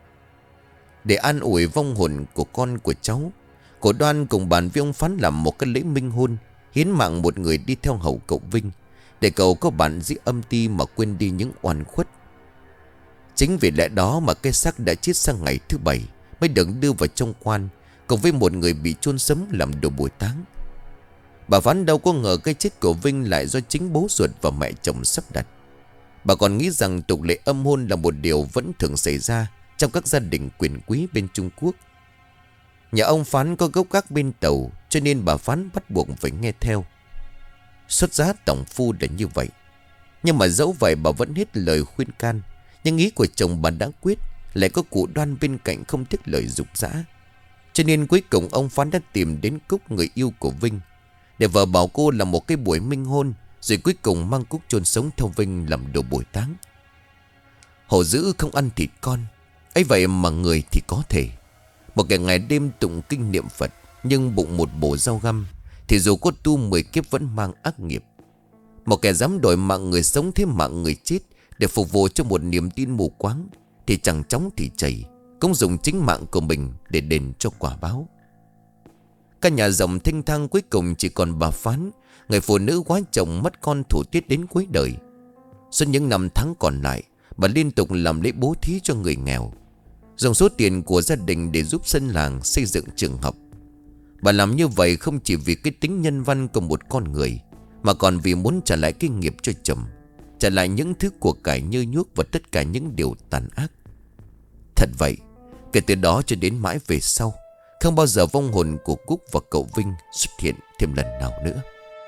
Để an ủi vong hồn của con của cháu, cổ Đoan cùng bàn với ông Phán làm một cái lễ minh hôn, hiến mạng một người đi theo hầu cậu Vinh, để cậu có bản dĩ âm ti mà quên đi những oan khuất. Chính vì lẽ đó mà cái xác đã chết sang ngày thứ bảy mới được đưa vào trong quan, cùng với một người bị chôn sớm làm đồ bồi táng. Bà Phán đâu có ngờ cái chết của Vinh lại do chính bố ruột và mẹ chồng sắp đặt. Bà còn nghĩ rằng tục lệ âm hôn là một điều vẫn thường xảy ra trong các gia đình quyền quý bên Trung Quốc. Nhà ông Phán có gốc gác bên Tàu, cho nên bà Phán bắt buộc phải nghe theo. Xuất giá tổng phu là như vậy. Nhưng mà dẫu vậy bà vẫn hết lời khuyên can. Nhưng ý của chồng bà đã quyết, lại có cụ Đoan bên cạnh không tiếc lời dục dã. Cho nên cuối cùng ông Phán đã tìm đến Cúc, người yêu của Vinh, để vợ bảo cô làm một cái buổi minh hôn, rồi cuối cùng mang Cúc chôn sống theo Vinh làm đồ bồi táng. Hổ dữ không ăn thịt con, ấy vậy mà người thì có thể. Một cái ngày đêm tụng kinh niệm Phật, nhưng bụng một bổ dao găm, thì dù có tu mười kiếp vẫn mang ác nghiệp. Một kẻ dám đổi mạng người sống thế mạng người chết để phục vụ cho một niềm tin mù quáng, thì chẳng chóng thì chảy, cũng dùng chính mạng của mình để đền cho quả báo. Căn nhà rộng thênh thang cuối cùng chỉ còn bà Phán, người phụ nữ quá chồng mất con thủ tiết đến cuối đời. Suốt những năm tháng còn lại, bà liên tục làm lễ bố thí cho người nghèo, dùng số tiền của gia đình để giúp dân làng xây dựng trường học. Bà làm như vậy không chỉ vì cái tính nhân văn của một con người, mà còn vì muốn trả lại cái nghiệp cho chồng, trả lại những thứ của cải nhơ nhuốc và tất cả những điều tàn ác. Thật vậy, kể từ đó cho đến mãi về sau, không bao giờ vong hồn của Cúc và cậu Vinh xuất hiện thêm lần nào nữa.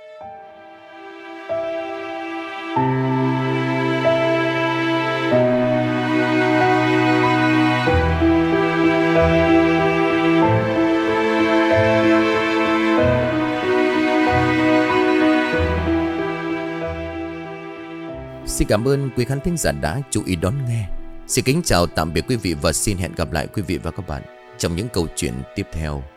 Xin cảm ơn quý khán thính giả đã chú ý đón nghe. Xin kính chào tạm biệt quý vị và xin hẹn gặp lại quý vị và các bạn trong những câu chuyện tiếp theo.